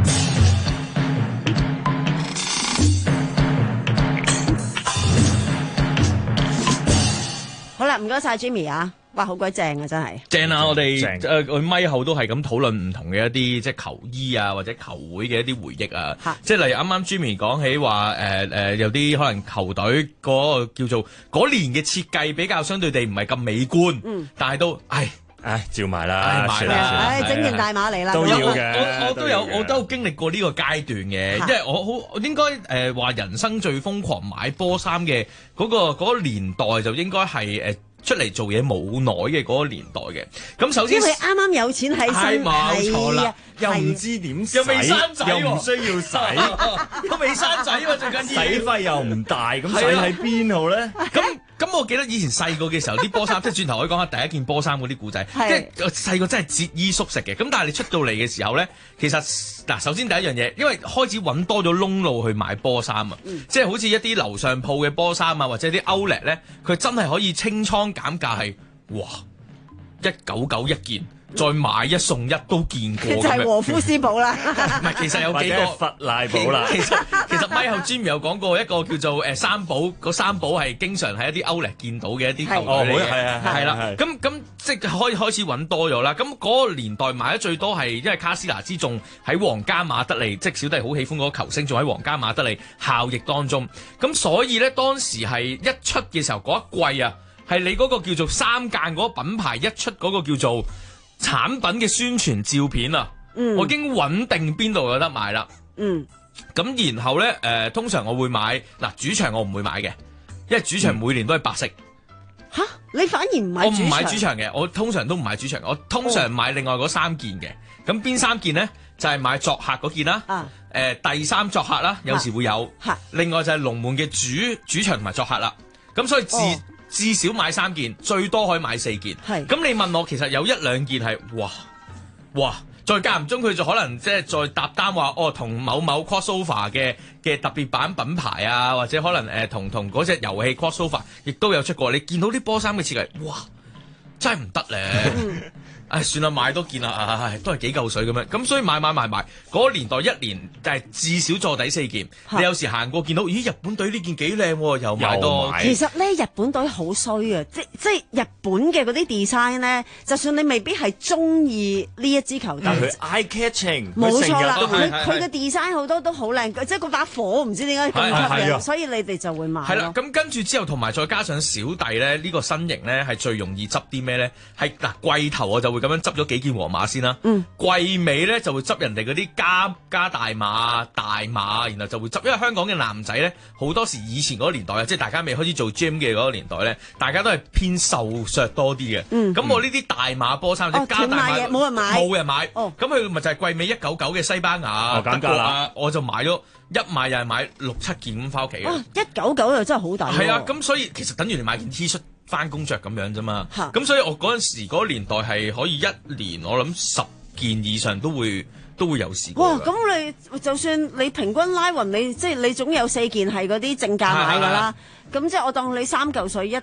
好啦，唔該晒 Jimmy 啊！哇，好鬼正啊，真係正啊！我哋誒佢咪後都係咁討論唔同嘅一啲即係球衣啊，或者球會嘅一啲回憶啊。即係例如啱啱 Jimmy 講起話誒誒，有啲可能球隊嗰個叫做嗰年嘅設計比較相對地唔係咁美觀，嗯，但係都唉唉照埋啦， 買啦， 唉整件大碼嚟啦， 都要嘅。 我我都有我都經歷過呢個階段嘅，因為我好我應該誒話人生最瘋狂買波衫嘅嗰個嗰個年代就應該係誒。出嚟做嘢冇耐嘅嗰個年代嘅，咁首先因為啱啱有錢喺身， 冇錯啦， 又唔知點使， 又未生仔， 又唔需要使， 都未生仔喎，最緊要使費又唔大，咁使喺邊度咧？ 咁咁，我記得以前細個嘅時候，啲波衫即係轉頭可以講下第一件波衫嗰啲故仔，即係細個真係節衣縮食嘅。咁但係你出到嚟嘅時候咧，其實嗱，首先第一樣嘢，因為開始揾多咗窿路去買波衫啊，嗯、即係好似一啲樓上鋪嘅波衫啊，或者啲 Outlet 咧，佢真係可以清倉減價係，哇，一九九一件。再買一送一都見過， 就係和夫斯堡啦。 唔係，其實有幾個佛賴堡啦。 其實其實咪後 Jimmy 有講過一個叫做誒三寶，嗰三寶係經常喺一啲 Outlet見到嘅一啲球隊嚟嘅。係啊係啦。咁咁即係可以開始揾多咗啦。咁嗰個年代買得最多係因為卡斯拿茲仲喺皇家馬德里，即係小弟好喜歡嗰個球星，仲喺皇家馬德里效力當中。咁所以咧當時係一出嘅時候嗰一季啊，係你嗰個叫做三間嗰個品牌一出嗰個叫做產品嘅宣傳照片啊，嗯、我已經穩定邊度有得買啦。嗯，咁然後咧，誒、呃，通常我會買嗱主場我唔會買嘅，因為主場每年都係白色。 吓、嗯，你反而唔買？我唔買主場嘅，我通常都唔買主場，我通常買另外嗰三件嘅。咁邊、哦、三件咧？就係、是、買作客嗰件啦。啊，誒、呃，第三作客啦，有時會有。吓、啊，另外就係龍門嘅主主場同埋作客啦。咁所以自。哦至少買三件，最多可以買四件。係咁，你問我其實有一兩件係哇哇，再間唔中佢就可能即係再搭單話哦，同某某 crossover 嘅嘅特別版品牌啊，或者可能誒同同嗰隻遊戲 crossover 亦都有出過。你見到啲波衫嘅設計，哇，真係唔得咧！唉，算啦，買多件啦，唉，都係幾嚿水咁樣，咁所以買買買買，嗰個年代一年就係至少坐底四件。你有時行過見到，咦，日本隊呢件幾靚喎，又買多。 其實咧，日本隊好衰啊，即即係日本嘅嗰啲 design 咧，就算你未必係中意呢一支球隊， 佢 eye catching， 冇錯啦，佢佢嘅 design 好多都好靚，即係嗰把火唔知點解咁吸引，所以你哋就會買。 係啦，咁跟住之後，同埋再加上小弟咧，呢個身形咧係最容易執啲咩咧？係嗱，季頭我就會咁樣執咗幾件皇馬先啦，嗯，季尾咧就會執人哋嗰啲加加大碼大碼，然後就會執，因為香港嘅男仔咧好多時以前嗰個年代啊，即係大家未開始做 gym 嘅嗰個年代咧，大家都係偏瘦削多啲嘅，嗯，咁我呢啲大碼波衫或者加大碼冇人買， 冇人買，哦，咁佢咪就係季尾一九九嘅西班牙、德國啊，我就買咗一買又係買六七件咁翻屋企嘅， 一九九又真係好大， 係啊，咁所以其實等於你買件 T 恤。翻工着咁樣啫嘛，咁所以我嗰陣時嗰個年代係可以一年我諗十件以上都會都會有試過。 哇！咁你就算你平均拉勻，你即係你總有四件係嗰啲正價買㗎啦。咁即係我當你三嚿水一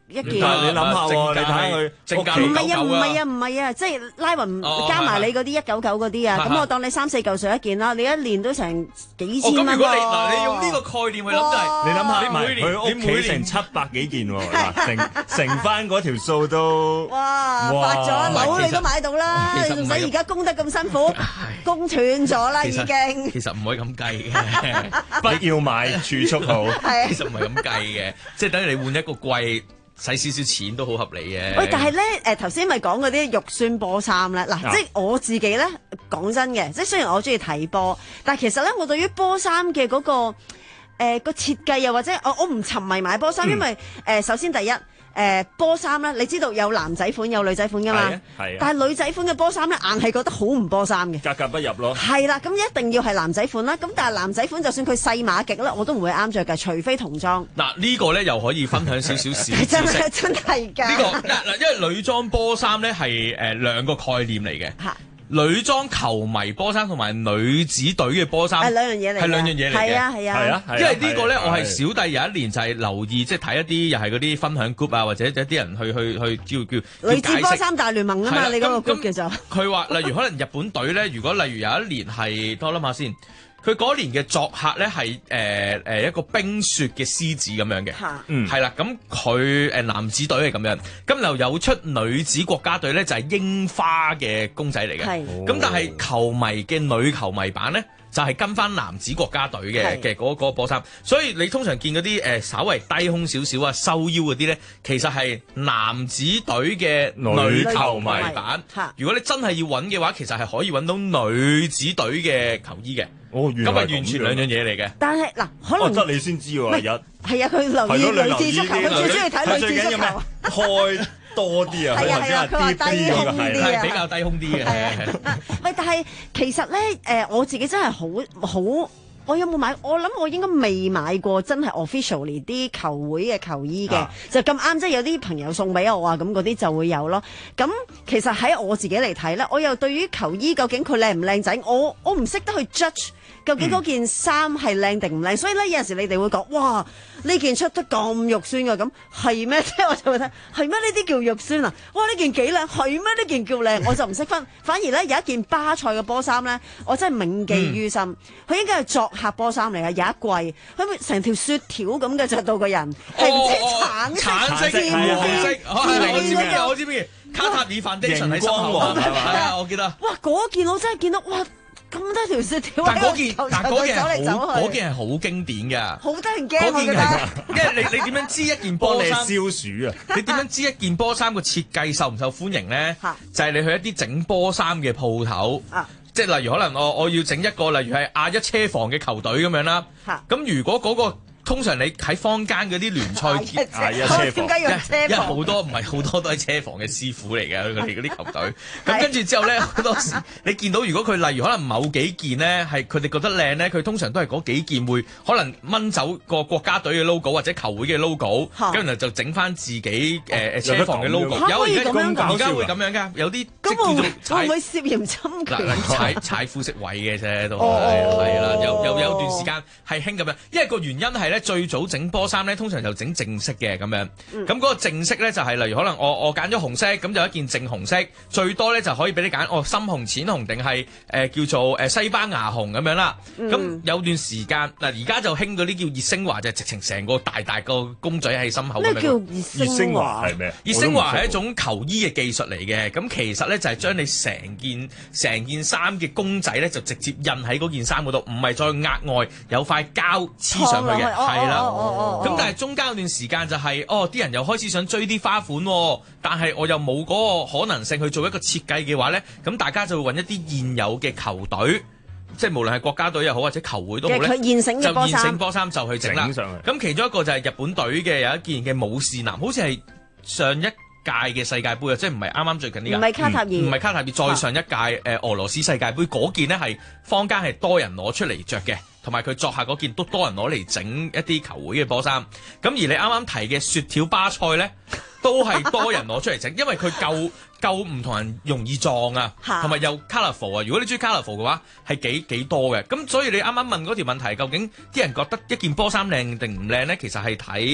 一件。 你諗下喎，你睇下佢正價唔係啊，唔係啊，唔係啊，即係拉勻加埋你嗰啲一九九嗰啲啊，咁我當你三四嚿水一件啦，你一年都成幾千蚊喎。 咁如果你嗱，你用呢個概念去諗就係， 你諗下， 你每年佢屋企成七百幾件喎，嗱乘乘翻嗰條數都哇發咗樓你都買到啦，你仲使而家供得咁辛苦，供斷咗啦已經。 其實唔可以咁計嘅， 不要買儲蓄好。 其實唔係咁計嘅，即係等於你換一個櫃，使少少錢都好合理嘅。 喂，但係咧，誒頭先咪講嗰啲肉酸波衫咧，嗱、啊，即係我自己咧講真嘅，即係雖然我中意睇波，但係其實咧，我對於波衫嘅嗰個誒、呃、個設計又或者我我唔沉迷買波衫，嗯、因為誒、呃、首先第一。誒、呃、波衫咧，你知道有男仔款有女仔款噶嘛？係啊，係啊。但係女仔款嘅波衫咧，硬係覺得好唔波衫嘅， 格格不入咯。係啦，咁一定要係男仔款啦。咁但係男仔款就算佢細碼極咧，我都唔會啱着嘅，除非童裝。 嗱、這個、呢個咧又可以分享少少小知識。 真係真係㗎。呢、這個嗱因為女裝波衫咧係誒兩個概念嚟嘅。嚇。女裝球迷波衫同埋女子隊嘅波衫係兩樣嘢嚟， 係兩樣嘢嚟嘅。係啊係啊， 係啊，因為個呢個咧，我係小弟有一年就係留意，即係睇一啲又係嗰啲分享 group 啊，或者一啲人去去去叫叫女子波衫大聯盟啊嘛，你嗰個 group 嘅就佢話，例如可能日本隊咧，如果例如有一年係，多諗下先。佢嗰年嘅作客咧係誒誒一個冰雪嘅獅子咁樣嘅，嗯，係啦，咁佢誒男子隊係咁樣，咁又有出女子國家隊咧就係櫻花嘅公仔嚟嘅，咁但係球迷嘅女球迷版咧就係跟翻男子國家隊嘅嘅嗰嗰個波衫，所以你通常見嗰啲誒稍為低胸少少啊收腰嗰啲咧，其實係男子隊嘅女球迷版。如果你真係要揾嘅話，其實係可以揾到女子隊嘅球衣嘅。哦，咁係完全兩樣嘢嚟嘅。 但係嗱，可能得你先知喎，日係啊，佢留意女子足球，佢最中意睇女子足球。 開多啲啊！ 係啊係啊，佢話低胸啲啊， 比較低胸啲嘅。 喂，但係其實咧，誒我自己真係好好，我有冇買？我諗我應該未買過真係 officially 啲球會嘅球衣嘅，啊、就咁啱，即係有啲朋友送俾我啊，咁嗰啲就會有咯。咁其實喺我自己嚟睇咧，我又對於球衣究竟佢靚唔靚仔，我我唔識得去 judge。究竟嗰件衫係靚定唔靚？所以咧有陣時你哋會講，哇呢件出得咁肉酸㗎，咁係咩？即係我就會睇係咩？呢啲叫肉酸啊！哇呢件幾靚，係咩？呢件叫靚，我就唔識分。反而咧有一件巴塞嘅波衫咧，我真係銘記於心。佢、嗯、應該係作客波衫嚟嘅，有一季佢成條雪條咁嘅着到個人，係唔知橙色、 橙色、紅色，我知邊我知邊卡塔爾 foundation 喺心口啊，係啊，我記得。 哇嗰件我真係見到哇！咁多條雪條， 但嗰件，但嗰件係好，嗰件係好經典嘅， 好得人驚。 嗰件係，因為你你點樣知一件波衫消暑啊？ 你點樣知一件波衫個設計受唔受歡迎咧？就係你去一啲整波衫嘅鋪頭，即係例如可能我我要整一個，例如係亞一車房嘅球隊咁樣啦。咁如果嗰個通常你喺坊間嗰啲聯賽結啊，一車房， 因為好多唔係好多都係車房嘅師傅嚟嘅，佢哋嗰啲球隊。咁跟住之後咧，好多時你見到如果佢例如可能某幾件咧係佢哋覺得靚咧，佢通常都係嗰幾件會可能掹走個國家隊嘅 logo 或者球會嘅 logo，咁然後就整翻自己誒誒車房嘅 logo。有而家而家會咁樣㗎，有啲即叫做踩會涉嫌侵權。 踩踩膚色位嘅啫，都係係啦，有有有段時間係興咁樣，因為個原因係咧。最早整波衫咧，通常就整正色嘅咁樣。咁嗰、嗯、個正色咧就係、是、例如可能我我揀咗紅色，咁就一件正紅色。最多咧就可以俾你揀，哦深紅、淺紅定係誒叫做誒西班牙紅咁樣啦。咁、嗯、有段時間嗱，而家就興嗰啲叫熱升華，就係、直情成個大大個公仔喺心口咁樣。 咩叫熱升華？ 係咩？ 熱升華係一種球衣嘅技術嚟嘅。咁其實咧就係、是、將你成件成件衫嘅公仔咧就直接印喺嗰件衫嗰度，唔係再額外有塊膠黐上去嘅。係啦。咁、哦、但係中間有段時間就係、是，哦啲人又開始想追啲花款、哦，但係我又冇嗰個可能性去做一個設計嘅話咧，咁大家就會揾一啲現有嘅球隊，即係無論係國家隊又好或者球會都好咧， 就現成嘅波衫， 就現成波衫就去整啦。咁其中一個就係日本隊嘅有一件嘅武士男，好似係上一屆嘅世界盃啊，即係唔係啱啱最近呢個， 唔係卡塔爾，唔係、嗯、卡塔爾，再上一屆誒、呃、俄羅斯世界盃嗰件呢，係坊間係多人攞出嚟着嘅。同埋佢作客嗰件都多人攞嚟整一啲球會嘅波衫，咁而你啱啱提嘅雪條巴塞咧，都係多人攞出嚟整，因為佢夠夠唔同人容易撞啊，同埋又 colourful 啊。如果你中意 colourful 嘅話，係幾幾多嘅。咁所以你啱啱問嗰條問題，究竟啲人覺得一件波衫靚定唔靚咧？其實係睇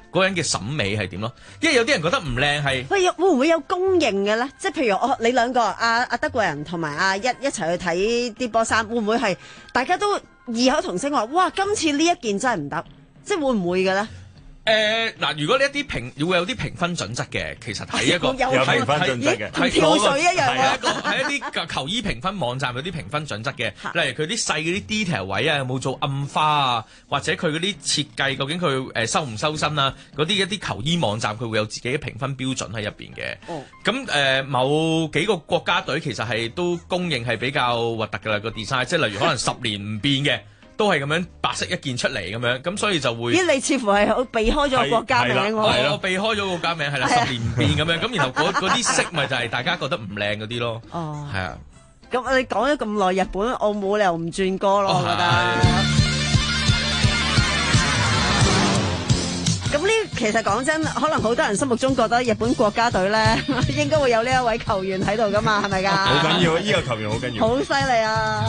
嗰人嘅審美係點咯。因為有啲人覺得唔靚係， 喂，會唔會有公認嘅咧？即係譬如我你兩個阿阿德國人同埋阿一一齊去睇啲波衫，會唔會係大家都異口同聲話，哇，今次呢一件真係唔得，即係會唔會嘅咧？ 誒嗱、呃，如果呢一啲評會有啲評分準則嘅，其實係一個有評分準則嘅， 同跳水一樣係一個係一啲球衣評分網站有啲評分準則嘅，例如佢啲細嗰啲 detail 位啊，有冇做暗花啊，或者佢嗰啲設計究竟佢誒收唔收身啊，嗰啲一啲球衣網站佢會有自己嘅評分標準喺入邊嘅。哦，咁誒、呃、某幾個國家隊其實係都公認係比較核突㗎啦個 design， 即係例如可能十年唔變嘅。都係咁樣白色一件出嚟咁樣，咁所以就會。咦？ 你似乎係避開咗國家名喎。 係咯，避開咗國家名係啦，十年唔變咁樣，咁然後嗰嗰啲色咪就係大家覺得唔靚嗰啲咯。哦。係啊。 咁你講咗咁耐日本，我冇理由唔轉歌咯，我覺得。咁呢，其實講真，可能好多人心目中覺得日本國家隊咧，應該會有呢一位球員喺度噶嘛，係咪㗎？ 好緊要，呢個球員好緊要。 好犀利啊！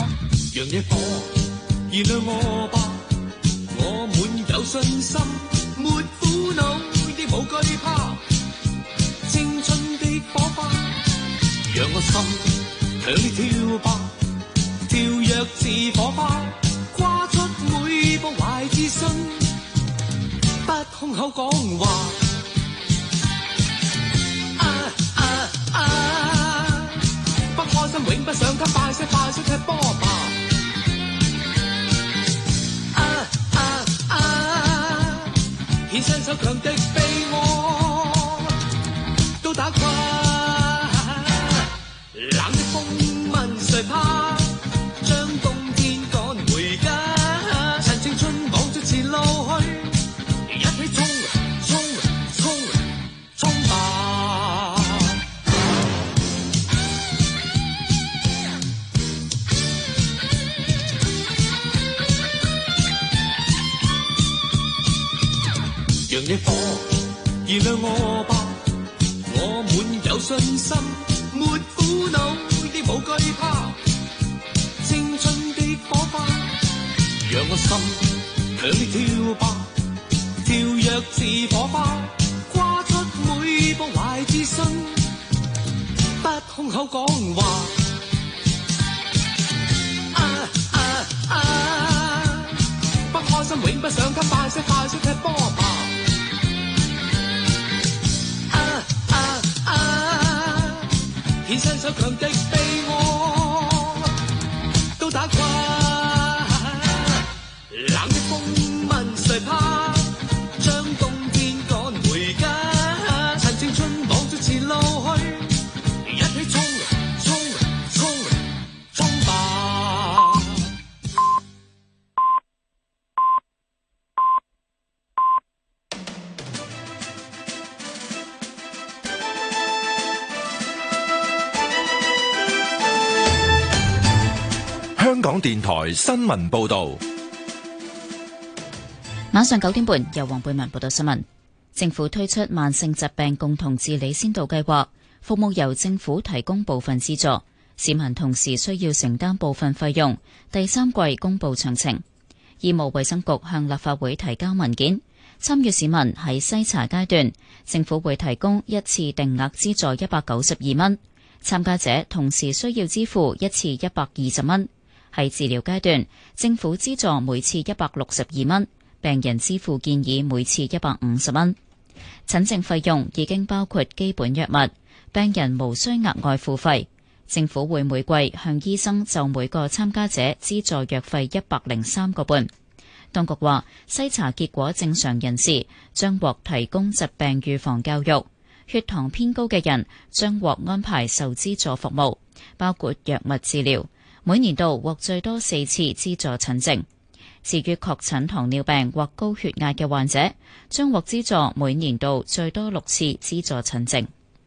原諒我吧，我滿有信心，沒苦惱亦無懼怕，青春的火花，讓我心向你跳吧，跳躍似火花，跨出每步懷自信，不空口講話。啊啊啊！不開心永不想給，快些快些踢波吧。天生手強的被我都打垮，冷的風問誰怕，將冬天趕回家，趁青春望着前路去，一起衝衝衝衝吧！讓一顆原諒我吧，我滿有信心，沒苦惱亦無懼怕，青春的火花，讓我心向你跳吧，跳躍似火花，跨出每步懷自信，不空口講話。啊啊啊！不開心永不想給，快些快些踢波吧。天生手強的被我都打垮，冷的風問誰怕，將冬天趕回家，趁青春望着前路去，一起衝衝衝衝吧！ 香港電台新聞報道， 晚上九點半由黃貝文報道新聞。政府推出慢性疾病共同治理先導計劃，服務由政府提供部分資助，市民同時需要承擔部分費用。第三季公布詳情。醫務衛生局向立法會提交文件，參與市民喺篩查階段，政府會提供一次定額資助一百九十二蚊，參加者同時需要支付一次一百二十蚊。喺治療階段，政府資助每次一百六十二蚊，病人支付建議每次一百五十蚊。診症費用已經包括基本藥物，病人無需額外付費。政府會每季向醫生就每個參加者資助藥費一百零三個半。當局話，篩查結果正常人士將獲提供疾病預防教育，血糖偏高嘅人將獲安排受資助服務，包括藥物治療。每年度獲最多四次資助診症。至於確診糖尿病或高血壓嘅患者，將獲資助每年度最多六次資助診症。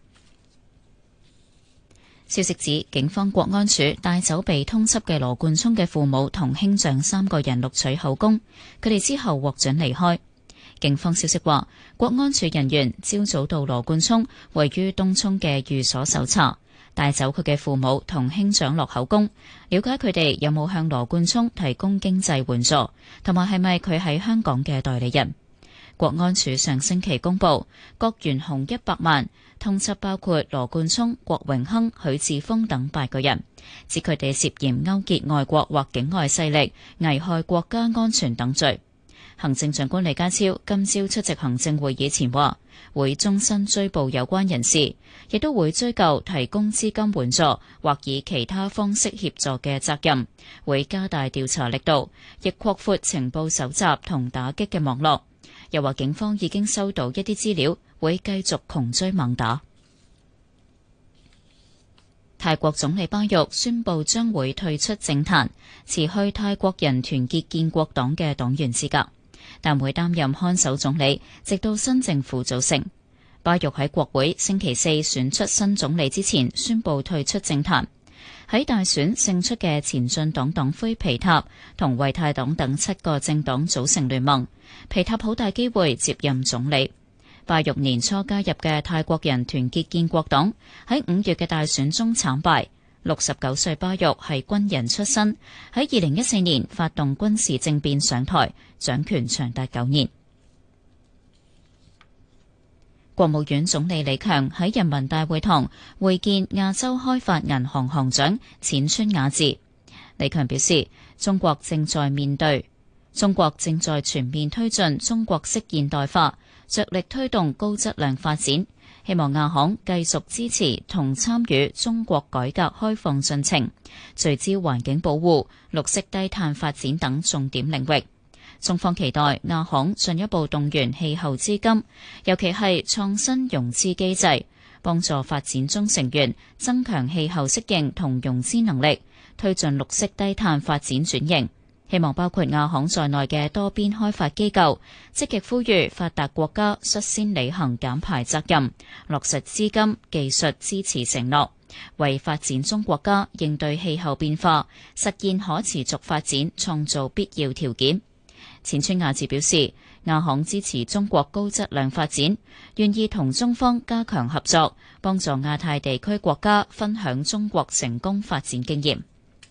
消息指，警方國安處帶走被通緝嘅羅冠聰嘅父母同兄長三個人錄取口供，佢哋之後獲准離開。警方消息話，國安處人員朝早到羅冠聰位於東涌嘅寓所搜查，帶走佢嘅父母同兄長落口供，了解佢哋有冇向羅冠聰提供經濟援助，同埋係咪佢喺香港嘅代理人。 國安處上星期公布，各懸紅一百萬，通緝包括羅冠聰、郭榮鏗、許智峰等八個人，指佢哋涉嫌勾結外國或境外勢力，危害國家安全等罪。行政長官李家超今朝出席行政會議前話，會終身追捕有關人士，亦都會追究提供資金援助或以其他方式協助嘅責任，會加大調查力度，亦擴闊情報搜集同打擊嘅網絡。又話警方已經收到一啲資料，會繼續窮追猛打。泰國總理巴育宣布將會退出政壇，辭去泰國人團結建國黨嘅黨員資格，但會擔任看守總理，直到新政府組成。巴育喺國會星期四選出新總理之前，宣布退出政壇。喺大選勝出嘅前進黨黨魁皮塔同為泰黨等七個政黨組成聯盟，皮塔好大機會接任總理。巴育年初加入嘅泰國人團結建國黨喺五月嘅大選中慘敗。六十九歲巴育係軍人出身，喺二零一四年發動軍事政變上台，掌權長達九年。國務院總理李強喺人民大會堂會見亞洲開發銀行行長淺川雅治。李強表示，中國正在面對，中國正在全面推進中國式現代化，着力推動高質量發展。希望亞行繼續支持同參與中國改革開放進程，聚焦環境保護、綠色低碳發展等重點領域。中方期待亞行進一步動員氣候資金，尤其係創新融資機制，幫助發展中成員增強氣候適應同融資能力，推進綠色低碳發展轉型。希望包括亞行在內嘅多邊開發機構積極呼籲發達國家率先履行減排責任，落實資金、技術支持承諾，為發展中國家應對氣候變化、實現可持續發展創造必要條件。淺川雅治表示，亞行支持中國高質量發展，願意同中方加強合作，幫助亞太地區國家分享中國成功發展經驗。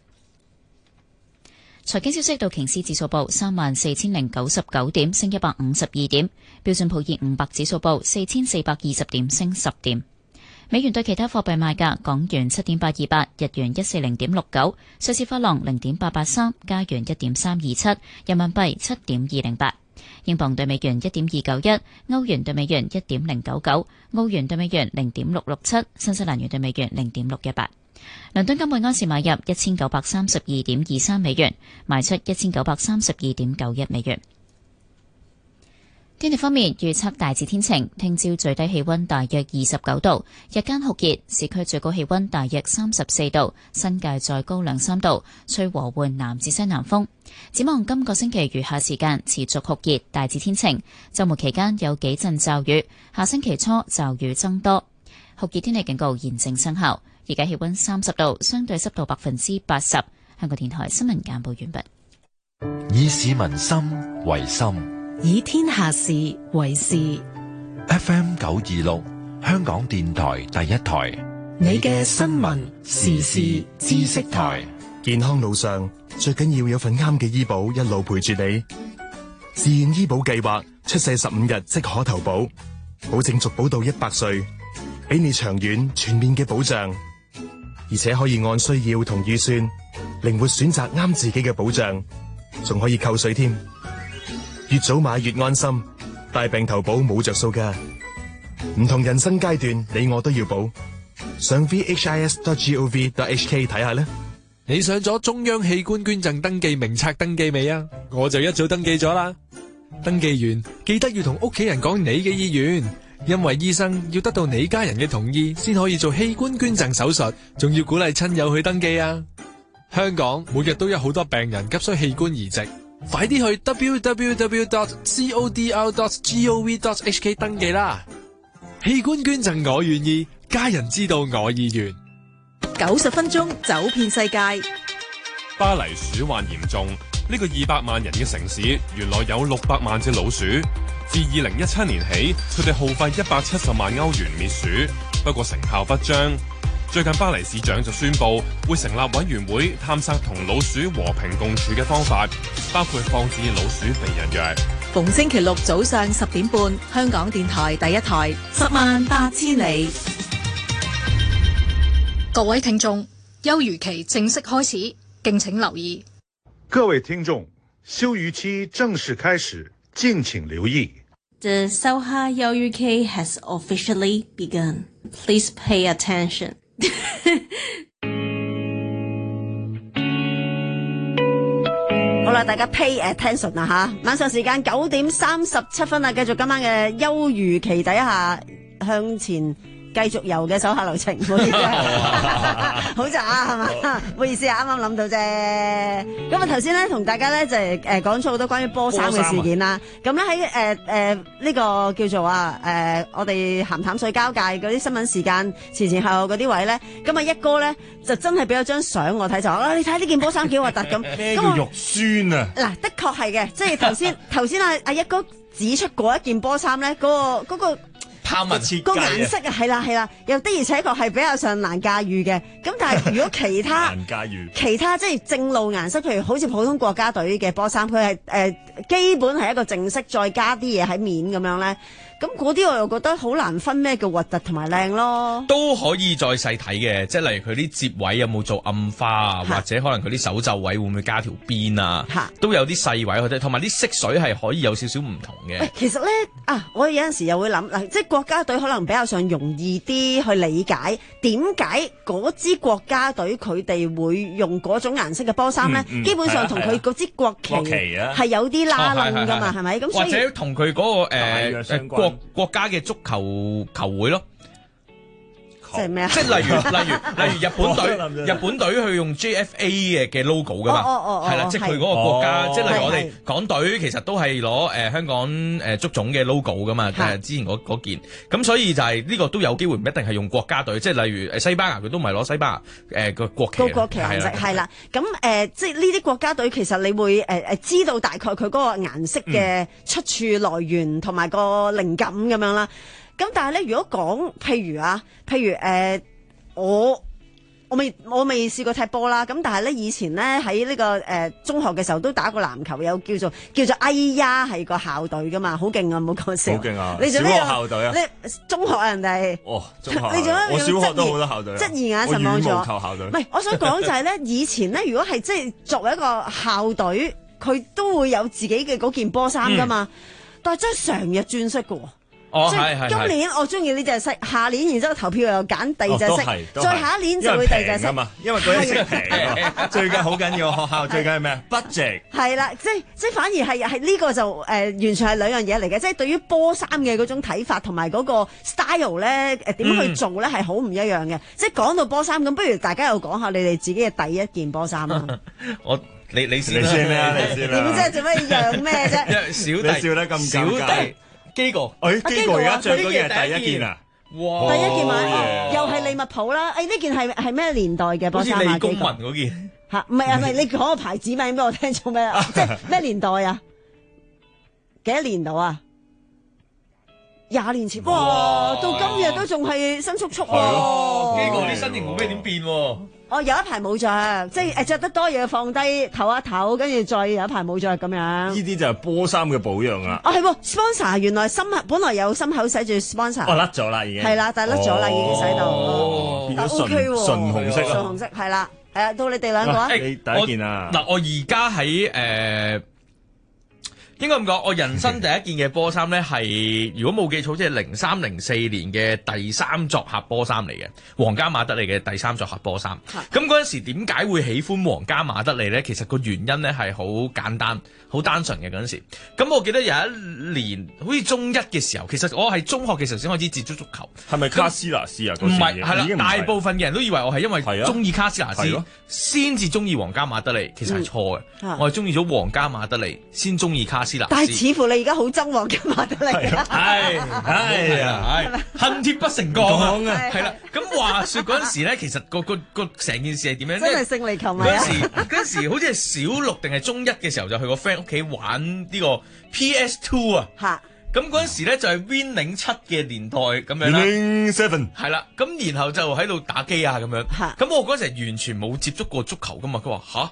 財經消息，道瓊斯指數報三萬四千零九十九點，升一百五十二點；標準普爾五百指數報四千四百二十點，升十點。美元對其他貨幣賣價：港元七點八二八，日元一四零點六九，瑞士法郎零點八八三，加元一點三二七，人民幣七點二零八，英鎊對美元一點二九一，歐元對美元一點零九九，澳元對美元零點六六七，新西蘭元對美元零點六一八。倫敦金每安士買入一千九百三十二點二三美元，賣出一千九百三十二點九一美元。天氣方面，預測大致天晴，聽朝最低氣溫大約二十九度，日間酷熱，市區最高氣溫大約三十四度，新界再高兩三度，吹和緩南至西南風。展望今個星期餘下時間持續酷熱，大致天晴，週末期間有幾陣驟雨，下星期初驟雨增多。酷熱天氣警告現正生效，而家氣溫三十度，相對濕度百分之八十。香港電台新聞簡報完畢。 以市民心為心， 以天下事為事。 F M 九二六，香港電台第一台， 你嘅新聞時事知識台。 健康路上最緊要有份啱嘅醫保一路陪住你。自願醫保計劃出世十五日即可投保，保證續保到一百歲，俾你長遠全面嘅保障，而且可以按需要同預算靈活選擇啱自己嘅保障，仲可以扣稅添。越早買越安心，大病投保冇着數噶。唔同人生階段，你我都要保。上 v h i s dot gov dot h k 睇下啦。 你上咗中央器官捐贈登記名冊登記未啊？我就一早登記咗啦。登記完記得要同屋企人講你嘅意願，因為醫生要得到你家人嘅同意先可以做器官捐贈手術，仲要鼓勵親友去登記啊。香港每日都有好多病人急需器官移植，快啲去 w w w dot codr dot gov dot h k 登記啦。器官捐贈我願意，家人知道我意願。 九十分鐘走遍世界。 巴黎鼠患嚴重，呢個二百萬人嘅城市原來有六百萬隻老鼠。自二零一七年起，佢哋耗費一百七十萬歐元滅鼠，不過成效不彰。最近巴黎市長就宣布會成立委員會探索同老鼠和平共處嘅方法，包括放置老鼠避孕藥。 逢星期六早上十點半，香港電台第一台十萬八千里。 各位聽眾，休漁期正式開始，敬請留意。 各位聽眾，休漁期正式開始，敬請留意。 The Soha 休漁期 has officially begun. Please pay attention. 好啦，大家 pay attention 啦吓，晚上時間九點三十七分啦，繼續今晚嘅休漁期底下向前繼續游嘅手下留情，唔好意思，好渣係嘛？唔好意思啊，啱啱諗到啫。咁啊頭先咧同大家咧就係誒講咗好多關於波衫嘅事件啦。咁咧喺誒誒呢個叫做啊誒、呃、我哋鹹淡水交界嗰啲新聞時間前前後後嗰啲位咧，咁啊一哥咧就真係俾咗張相我睇就啊，你睇呢件波衫幾核突咁。 咩叫肉酸啊？嗱， 的確係嘅，即係頭先頭先阿阿一哥指出嗰一件波衫咧，嗰、嗰個嗰、嗰個。 拋物設計個顏色啊，係啦係啦，又的而且確係比較上難駕馭嘅。咁但係如果其他難駕馭其他即係正路顏色，譬如好似普通國家隊嘅波衫，佢係誒基本係一個正色，再加啲嘢喺面咁樣咧。咁嗰啲我又覺得好難分咩叫核突同埋靚咯。 都可以再細睇嘅，即係例如佢啲接位有冇做暗花啊，或者可能佢啲手袖位會唔會加條邊啊，都有啲細位或者同埋啲色水係可以有少少唔同嘅。 其實咧啊，我有陣時又會諗嗱，即係國家隊可能比較上容易啲去理解點解嗰支國家隊佢哋會用嗰種顏色嘅波衫咧，嗯嗯、基本上同佢嗰支國旗係有啲拉楞㗎嘛，係咪？咁所以或者同佢嗰個誒誒國國家嘅足球球會咯。 即係咩啊？ 即係例如例如例如日本隊，日本隊去用 J F A 嘅嘅 logo 噶嘛，係啦，即係佢嗰個國家，即係例如我哋港隊其實都係攞誒香港誒足總嘅 logo 噶嘛，誒之前嗰嗰件，咁所以就係呢個都有機會唔一定係用國家隊，即係例如誒西班牙佢都唔係攞西班牙誒個國旗， 個國旗顏色係啦，咁誒即係呢啲國家隊其實你會誒誒知道大概佢嗰個顏色嘅出處來源同埋個靈感咁樣啦。咁但係咧，如果講譬如啊，譬如誒、呃，我我未我未試過踢波啦。咁但係咧，以前咧喺呢、這個誒、呃、中學嘅時候都打過籃球，有叫做叫做哎呀係個校隊噶嘛，好勁啊！唔好講笑， 好勁啊！ 你做咩小學校隊啊？ 你中學啊人哋哦，中學你做咩？ 我小學都好多校隊， 質疑眼神望咗。 羽毛球校隊。唔係，我想講就係咧，以前咧，如果係即係作為一個校隊，佢都會有自己嘅嗰件波衫噶嘛，嗯、但係真係成日轉色噶。 哦， 即係今年我中意呢隻色，下年然之後投票又揀第二隻色， 哦、 再下一年就會第二隻色。 因為嗰啲色平，最緊好緊要學校最緊係咩？budget。係啦，即係即係反而係係呢個就誒、呃、完全係兩樣嘢嚟嘅，即係對於波衫嘅嗰種睇法同埋嗰個 style 咧誒點去做咧係好唔一樣嘅。嗯、即係講到波衫咁，不如大家又講下你哋自己嘅第一件波衫啊！ 我你你先你先啦，你先啦。 點啫？做咩讓咩啫？ 小弟笑得咁尷尬。基哥，誒基哥而家着嗰件係第一件啊！ 哇，第一件買又係利物浦啦！誒呢件係係咩年代嘅波衫啊？ 好似利公民嗰件嚇，唔係啊，唔係你講個牌子名俾我聽做咩啊？即係咩年代啊？幾多年度啊？廿年前，哇！到今日都仲係新速速喎。 基哥啲身形冇咩點變喎。 我有一排冇着，即係誒著得多嘢放低唞一唞，跟住再有一排冇着咁樣。 呢啲就係波衫嘅保養啊！ 哦係喎 sponsor 原來心本來有心口寫住 sponsor， 哦甩咗啦已經。係啦，但係甩咗啦，已經洗到。 哦，變咗純純紅色啊！ 純紅色係啦，係啊，到你哋兩個啊。 你第一件啊！ 嗱，我而家喺誒。應該咁講，我人生第一件嘅波衫咧係，如果冇記錯，即係零三零四年嘅第三作客波衫嚟嘅，皇家馬德里嘅第三作客波衫。咁嗰陣時點解會喜歡皇家馬德里咧？其實個原因咧係好簡單、好單純嘅嗰陣時。咁我記得有一年，好似中一嘅時候，其實我係中學嘅時候先開始接觸足球。 係咪卡斯拿斯啊？ 唔係，係啦，大部分嘅人都以為我係因為中意卡斯拿斯先至中意皇家馬德里，其實係錯嘅。嗯、我係中意咗皇家馬德里先中意卡斯。 但係似乎你而家好憎皇家馬德里啊！ 係係啊，係恨鐵不成鋼啊！係啦，咁話説嗰陣時咧，其實個個個成件事係點樣咧？ 真係勝利球迷啊！ 嗰陣時嗰陣時好似係小六定係中一嘅時候，就去個 friend 屋企玩呢個 P S Two 啊！嚇！咁嗰陣時咧就係 Win 零七嘅年代咁樣啦。 Win Seven 係啦，咁然後就喺度打機啊咁樣。嚇！咁我嗰陣時完全冇接觸過足球噶嘛，佢話吓？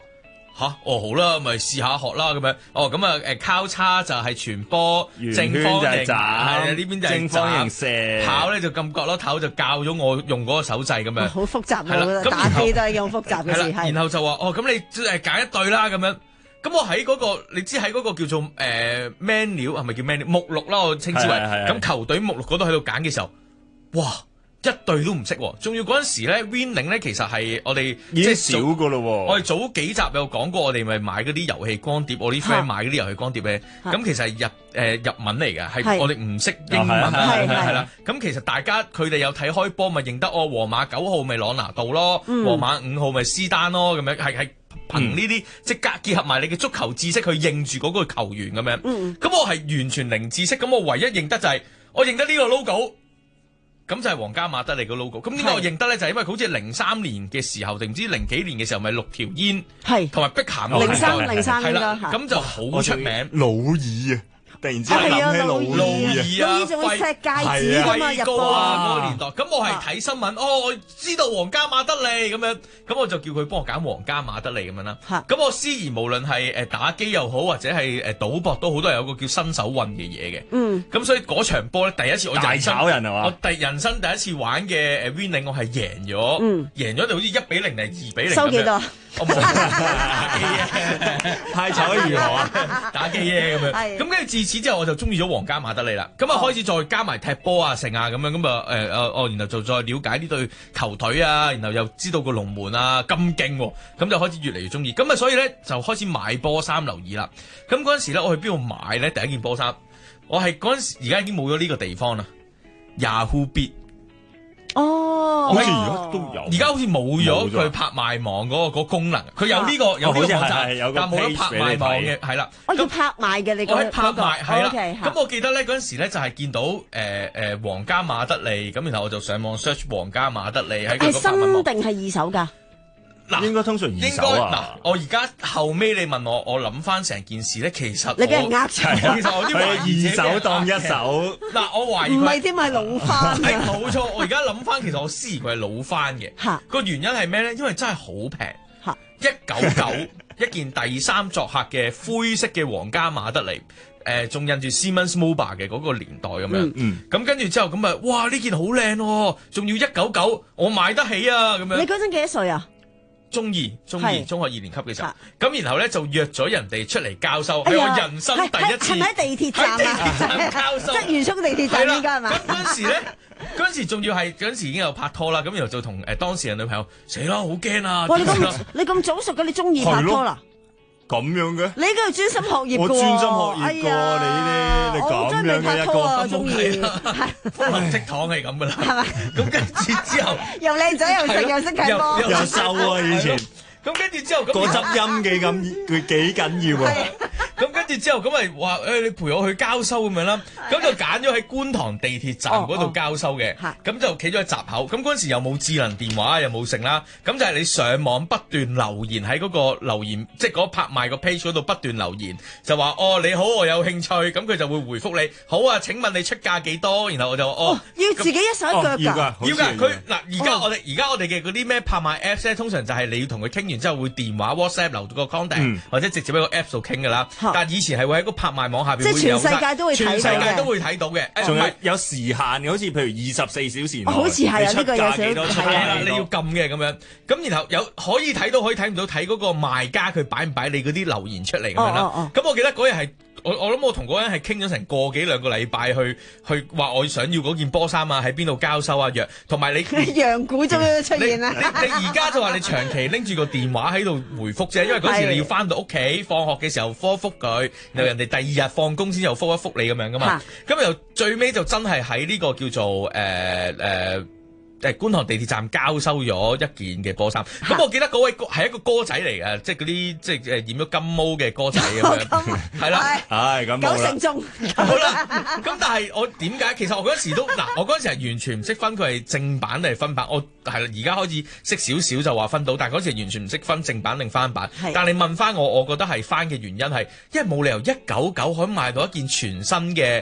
吓，哦好啦，咪試下學啦咁樣。哦咁啊誒交叉就係傳波，正方形係啊呢邊就係正方形射， 跑咧就撳角落頭就教咗我用嗰個手掣咁樣。 好複雜啊！打機都係咁複雜嘅事係。 然後就話哦咁你誒揀一隊啦咁樣。咁我喺嗰、那個，你知喺嗰個叫做誒、呃、menu 係咪叫 menu 目錄啦？我稱之為咁球隊目錄嗰度喺度揀嘅時候，哇！一隊都唔識喎，仲要嗰陣時咧 Winning 咧其實係我哋已經少㗎咯喎。 我哋早幾集有講過，我哋咪買嗰啲遊戲光碟，我啲 friend 買嗰啲遊戲光碟咧，咁其實係日誒、呃、日文嚟嘅，係我哋唔識英文啊，係啦。咁其實大家佢哋有睇開波，咪認得哦，皇馬九號咪朗拿度咯，嗯、皇馬五號咪斯丹咯，咁樣係係。憑呢啲即係結合埋你嘅足球知識去認住嗰個球員咁樣，咁、嗯、我係完全零知識，咁我唯一認得就係、是、我認得呢個 logo，咁就係皇家馬德里個 logo。咁點解我認得咧？就係、是、因為好似零三年嘅時候定唔知零幾年嘅時候，咪六條煙，係同埋碧咸零三零三係啦，咁就好出名。 老二啊！突然之間諗起老二， 老二啊， 仲會錫戒指㗎嘛，入波啊嗰個年代。咁我係睇新聞，哦，我知道皇家馬德里咁樣，咁我就叫佢幫我揀皇家馬德里咁樣啦。咁我思而無論係誒打機又好，或者係誒賭博都好，都係有個叫新手運嘅嘢嘅。嗯。咁所以嗰場波咧，第一次我大炒人係嘛？ 我第人生第一次玩嘅誒 Winning，我係贏咗，嗯、贏咗就好似一比零定係二比零。 收幾多？ 我冇打機嘅， 太炒得如何啊？ 打機嘅咁樣，咁跟住自此之後我就中意咗皇家馬德里啦。咁啊開始再加埋踢波啊、成啊咁樣，咁啊誒誒哦，然後就再了解呢隊球隊啊，然後又知道個龍門啊咁勁，咁就開始越嚟越中意。咁啊所以咧就開始買波衫留意啦。咁嗰陣時咧我去邊度買咧？第一件波衫，我係嗰陣時而家已經冇咗呢個地方啦 ，Yahoo Beat。 哦， 好似而家都有， 而家好似冇咗佢拍賣網嗰、嗰個嗰個功能，佢有呢、呢個、啊、有呢個網站，但冇咗拍賣網嘅，係啦。 我要拍賣嘅，你講、 我係拍賣係啦。咁、 okay, 我記得咧嗰陣時咧就係見到誒誒皇家馬德里，咁然後我就上網 search 皇家馬德里喺個拍賣網。 係新定係二手㗎？ 嗱， 應該通常二手啊。 嗱，我而家後尾你問我，我諗翻成件事咧，其實你俾人呃咗， 其實我啲二手當一手。 嗱，我懷疑唔係添，係老翻。 係冇錯，我而家諗翻，其實我思疑佢係老翻嘅。嚇，個原因係咩咧？因為真係好平。嚇，一九九一件第三作客嘅灰色嘅皇家馬德里，誒仲印住 Siemens Mobile 嘅嗰個年代咁樣。嗯。咁跟住之後咁啊，哇！呢件好靚喎，仲要一九九，我買得起啊咁樣。 你嗰陣幾多歲啊？ 中二、中二、中學二年級嘅時候，咁然後咧就約咗人哋出嚟交收，係我人生第一次係咪喺地鐵站啊？ 地鐵站交收， 即係原宿地鐵站應該係嘛？ 咁嗰陣時咧，嗰陣時仲要係嗰陣時已經有拍拖啦，咁然後就同誒當時人女朋友死啦，好驚啊！ 哇！你咁你咁早熟嘅，你中二拍拖啦？ 咁樣嘅？ 你應該係專心學業嘅喎。 我專心學業過你呢？你咁樣嘅一個中意， 風流倜儻係咁噶啦，係咪？咁跟住之後又靚仔又食又識睇波， 又瘦啊以前。 咁跟住之後， 嗰執音幾咁佢幾緊要啊！ 咁跟住之後，咁咪話誒，你陪我去交收咁樣啦。咁就揀咗喺觀塘地鐵站嗰度交收嘅。咁就企咗喺閘口。咁嗰陣時又冇智能電話，又冇剩啦。咁就係你上網不斷留言喺嗰個留言，即係嗰拍賣個 page 嗰度不斷留言，就話哦你好，我有興趣。咁佢就會回覆你，好啊，請問你出價幾多？然後我就哦， 要自己一手一腳㗎。 要㗎，要㗎。佢嗱而家我哋而家我哋嘅嗰啲咩拍賣 apps 咧，通常就係你要同佢傾完之後會電話 WhatsApp 留到個 contact、嗯、或者直接喺個 app 度傾㗎啦。但係以前係會喺個拍賣網下邊， 即係全世界都會睇到嘅， 全世界都會睇到嘅。 仲有有時限嘅，好似譬如二十四小時內， 好似係啊，呢個有幾多係啦，你要撳嘅咁樣。咁然後有可以睇到，可以睇唔到，睇嗰個賣家佢擺唔擺你嗰啲留言出嚟咁樣啦。咁、哦哦、我記得嗰日係。我我諗我同嗰人係傾咗成個幾兩個禮拜去去話我想要嗰件波衫啊，喺邊度交收啊，約同埋你羊股終於出現啦！ 你你而家就話你長期拎住個電話喺度回覆啫，因為嗰時你要翻到屋企放學嘅時候覆一覆佢，然後人哋第二日放工先又覆一覆你咁樣噶嘛。咁又最尾就真係喺呢個叫做誒誒。呃呃誒觀塘地鐵站交收咗一件嘅波衫，咁我記得嗰位係一個歌仔嚟嘅，即係嗰啲即係誒染咗金毛嘅歌仔咁樣，係啦， 係咁九成中， 好啦，咁但係我點解？其實我嗰陣時都嗱，我嗰陣時係完全唔識分佢係正版定係翻版，我係啦，而家開始識少少就話分到，但係嗰陣時完全唔識分正版定翻版。但係你問翻我，我覺得係翻嘅原因係，因為冇理由一九九可以買到一件全新嘅。誒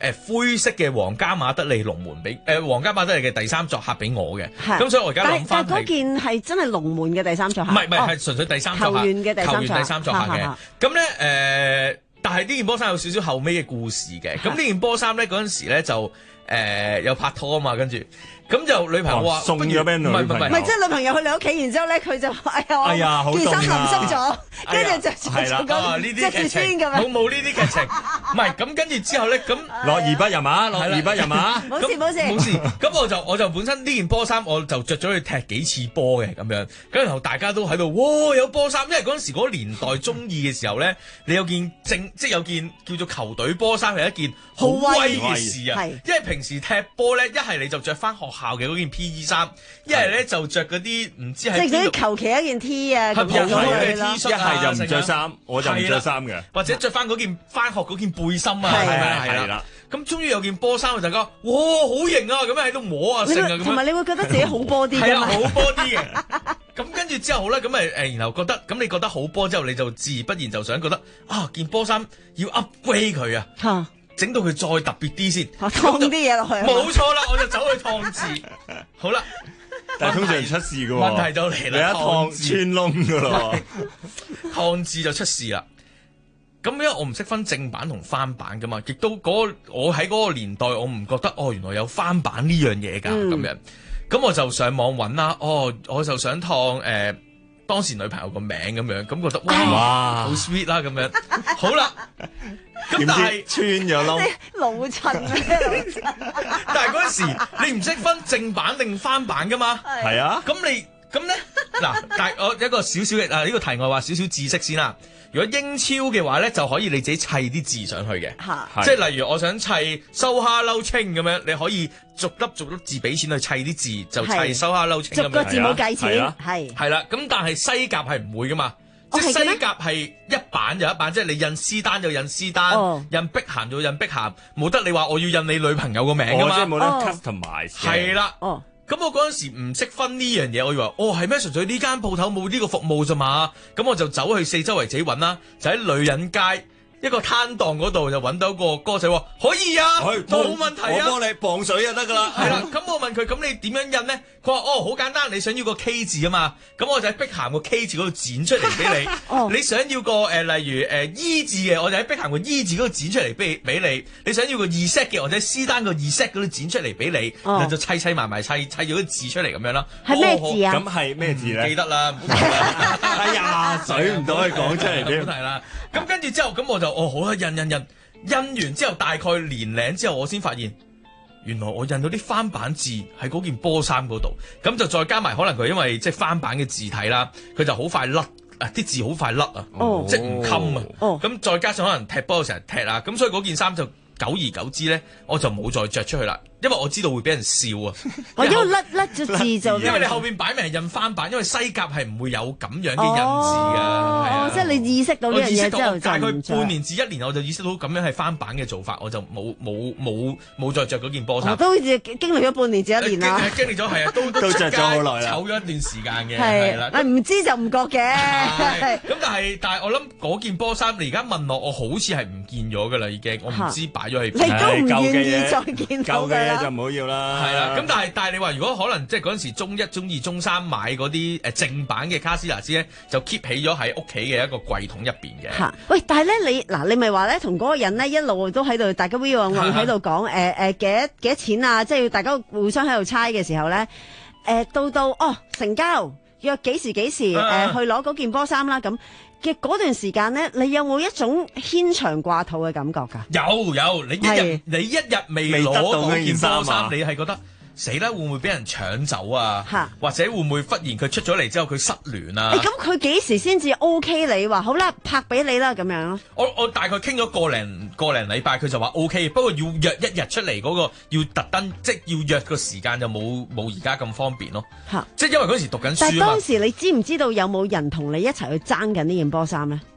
誒灰色嘅皇家馬德里龍門俾誒皇家馬德里嘅第三作客俾我嘅，咁所以我而家諗翻係。 但係嗰件係真係龍門嘅第三作客。 唔係唔係係純粹第三作客。球員嘅第三作客。球員第三作客嘅。咁咧誒，但係呢件波衫有少少後尾嘅故事嘅。咁呢件波衫咧嗰陣時咧就誒有拍拖啊嘛，跟住。咁就女朋友話送咗俾女朋友， 唔係唔係，即係女朋友去你屋企，然之後咧佢就哎呀， 哎呀，好凍啊， 件衫淋濕咗，跟住就係啦，呢啲劇情冇冇呢啲劇情，唔係咁跟住之後咧，咁樂而不淫啊，樂而不淫啊， 冇事冇事冇事，咁我就我就本身呢件波衫我就着咗去踢幾次波嘅咁樣，咁然後大家都喺度哇有波衫，因為嗰陣時嗰年代中意嘅時候咧，你有件正即係有件叫做球隊波衫係一件好威嘅事啊，因為平時踢波咧一係你就着翻學校嘅嗰件 P E 衫，一係咧就着嗰啲唔知係即係啲求其一件 T 啊，咁樣嘅 T 恤啊，一係就唔着衫，我就唔着衫嘅， 或者着翻嗰件翻學嗰件背心啊，係咪係啦？咁終於有件波衫，大家哇好型啊！咁樣喺度摸啊，成啊咁。 同埋你會覺得自己好波啲嘅， 係啊，好波啲嘅。咁跟住之後咧，咁咪誒，然後覺得咁你覺得好波之後，你就自然不然就想覺得啊，件波衫要 upgrade 佢啊。整到佢再特別啲先， 燙啲嘢落去。 冇錯啦，我就走去燙字。好啦， 但係通常出事嘅喎。 問題就嚟啦， 你一燙穿窿嘅咯， 燙字就出事啦。咁因為我唔識分正版同翻版噶嘛，亦都嗰、那個、我喺嗰個年代，我唔覺得哦，原來有翻版呢樣嘢㗎咁樣。咁我就上網揾啦，哦，我就想燙誒。呃當時女朋友個名咁樣，咁覺得哇好 sweet 啦咁樣，好啦，咁但係穿咗窿， 老襯啊！ 但係嗰陣時你唔識分正版定翻版噶嘛？ 係啊， 咁你咁咧嗱，但係我一個少少嘅啊呢個題外話少少知識先啦。如果英超嘅話咧，就可以你自己砌啲字上去嘅，即係例如我想砌收蝦撈清咁樣，你可以逐粒逐粒字俾錢去砌啲字，就砌收蝦撈清咁樣。 逐個字冇計錢，係係啦。咁但係西甲係唔會噶嘛，即係西甲係一版就一版，即係你印斯丹就印斯丹，印碧咸就印碧咸，冇得你話我要印你女朋友個名噶嘛， 即係冇得 customize。 係啦。咁我嗰陣時唔識分呢樣嘢，我以為哦係咩？純粹呢間鋪頭冇呢個服務咋嘛？咁我就走去四周圍自己揾啦，就喺女人街一個攤檔嗰度就揾到個哥仔話可以啊，冇問題啊， 我幫你磅水就得噶啦。 係啦，咁我問佢咁你點樣印咧？佢話哦好簡單，你想要個 K 字啊嘛，咁我就喺碧咸個 K 字嗰度剪出嚟俾你。哦、你想要個誒、呃、例如誒、呃、E 字嘅，我就喺碧咸個 E 字嗰度剪出嚟俾俾你。你想要個 Z 嘅，或者斯丹個 Z 嗰度剪出嚟俾你，哦、就砌砌埋埋砌砌咗啲字出嚟咁樣啦。 係咩字啊？ 咁係咩字咧？ 記得啦， 哎呀，水唔到可以講出嚟添。 係啦，咁跟住之後咁我就哦好啦，印印印印完之後大概年零之後，我先發現。原來我印到啲翻版字喺嗰件波衫嗰度，咁就再加埋可能佢因為即係翻版嘅字體啦，佢就好快甩啊，啲字好快甩啊，哦、即係唔襟啊，咁、哦、再加上可能踢波成日踢啊，咁所以嗰件衫就久而久之咧，我就冇再着出去啦。因為我知道會俾人笑啊！ 我因為甩甩咗字就， 因為你後邊擺明係印翻版，因為西甲係唔會有咁樣嘅印字㗎。 哦，即係你意識到呢樣嘢之後， 大概半年至一年，我就意識到咁樣係翻版嘅做法，我就冇冇冇冇再着嗰件波衫。 我都經歷咗半年至一年啦。 經歷咗係啊，都都着咗好耐啦， 唞咗一段時間嘅係啦。 唔知就唔覺嘅。 咁但係但係我諗嗰件波衫，你而家問我，我好似係唔見咗㗎啦，已經我唔知擺咗喺邊。 你都唔願意再見到㗎。 就唔好要啦， 係啦。咁但係但係你話如果可能即係嗰陣時中一、中二、中三買嗰啲誒正版嘅卡斯達斯咧，就 keep 起咗喺屋企嘅一個櫃桶入邊嘅。 嚇！喂，但係咧你嗱，你咪話咧同嗰個人咧一路都喺度，大家 v 往往喺度講誒誒幾多幾多錢啊？即係大家互相喺度猜嘅時候咧，誒、呃、到到哦成交約幾時幾時誒、呃、去攞嗰件波衫啦咁。嘅嗰段時間咧，你有冇一種牽腸掛肚嘅感覺㗎？ 有有，你一日是你一日未攞到件波衫，你係覺得死啦，會唔會俾人搶走啊？哈或者會唔會忽然佢出咗嚟之後佢失聯啊？ 咁佢幾時先至 OK 你話好啦，拍俾你啦咁樣咯？ 我我大概傾咗個零個零禮拜，佢就話 OK， 不過要約一日出嚟嗰、嗰個要特登，即係要約個時間就冇冇而家咁方便咯。哈即係因為嗰時讀緊書啊嘛。 但係當時你知唔知道有冇人同你一齊去爭緊呢件波衫咧？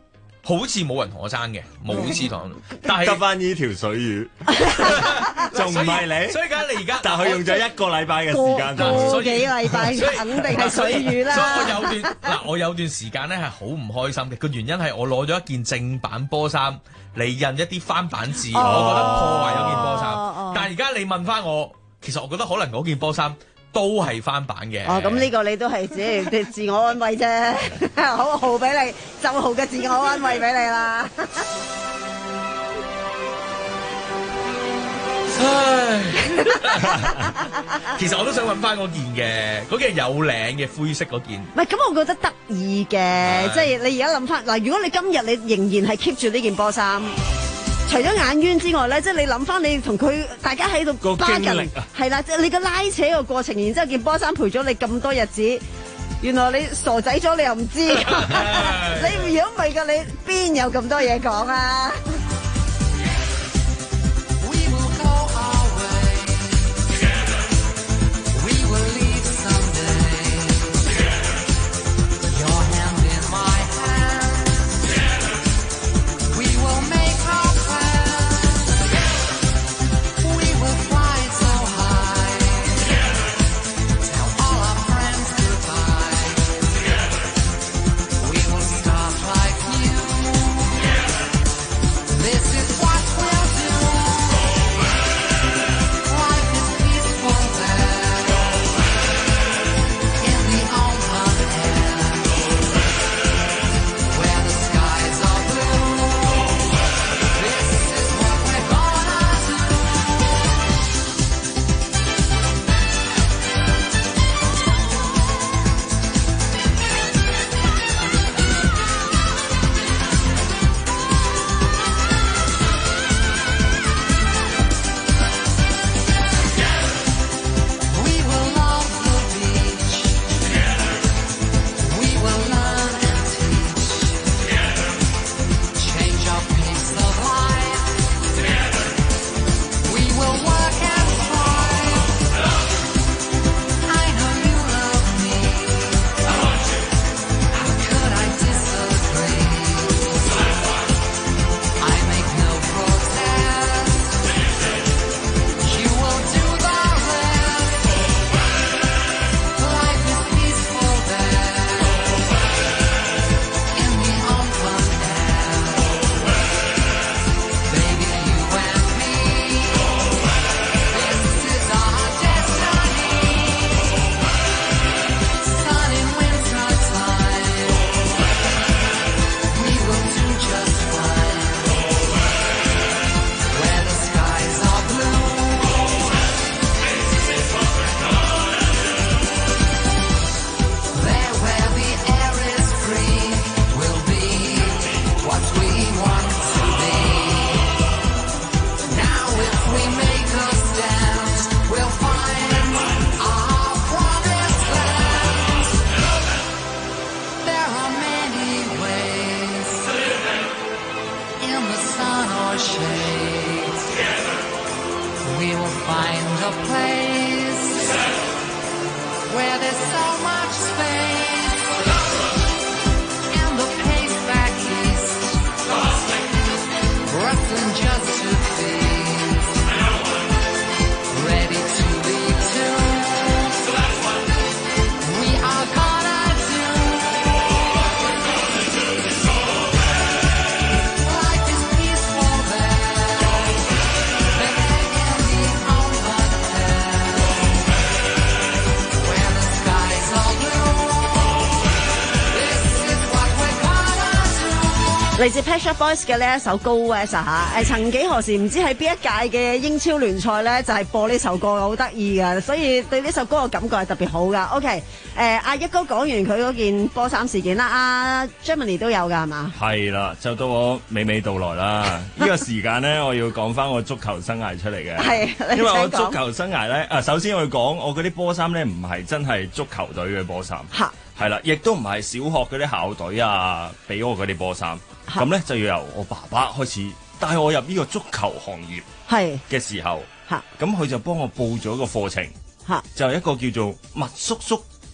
好似冇人同我爭嘅，冇次同，但係得翻呢條水魚，仲唔係你？ 所以梗係你而家， 但係佢用咗一個禮拜嘅時間， 個幾禮拜肯定係水魚啦。 所以我有段嗱，我有段時間咧係好唔開心嘅，個原因係我攞咗一件正版波衫嚟印一啲翻版字，我覺得破壞咗件波衫。但係而家你問翻我，其實我覺得可能嗰件波衫都係翻版嘅。 哦，咁呢個你都係自己自我安慰啫，好豪俾你，就豪嘅自我安慰俾你啦。 唉，其實我都想揾翻嗰件嘅，嗰件有領嘅灰色嗰件。 唔係，咁我覺得得意嘅，即係你而家諗翻嗱，如果你今日你仍然係 keep 住呢件波衫。除咗眼冤之外咧，即係你諗翻你同佢大家喺度個經歷啊， 係啦，即係你個拉扯個過程，然之後件波衫陪咗你咁多日子，原來你傻仔咗，你又唔知。你如果唔係㗎，你邊有咁多嘢講啊？嚟自 Pet Shop Boys 嘅呢一首《Go West》啊嚇，誒曾幾何時唔知喺邊一屆嘅英超聯賽咧，就係、是、播呢首歌，好得意噶，所以對呢首歌嘅感覺係特別好噶。OK，誒阿一哥講完佢嗰件波衫事件啦，阿 Germany 都有噶係嘛？ 係啦，就到我娓娓道來啦。呢個時間咧，我要講翻我足球生涯出嚟嘅，係，因為我足球生涯咧，啊首先我要講我嗰啲波衫咧，唔係真係足球隊嘅波衫，嚇，係啦，亦都唔係小學嗰啲校隊啊俾我嗰啲波衫。咁咧就要由我爸爸開始帶我入呢個足球行業係嘅時候，咁佢就幫我報咗個課程，就係一個叫做麥叔叔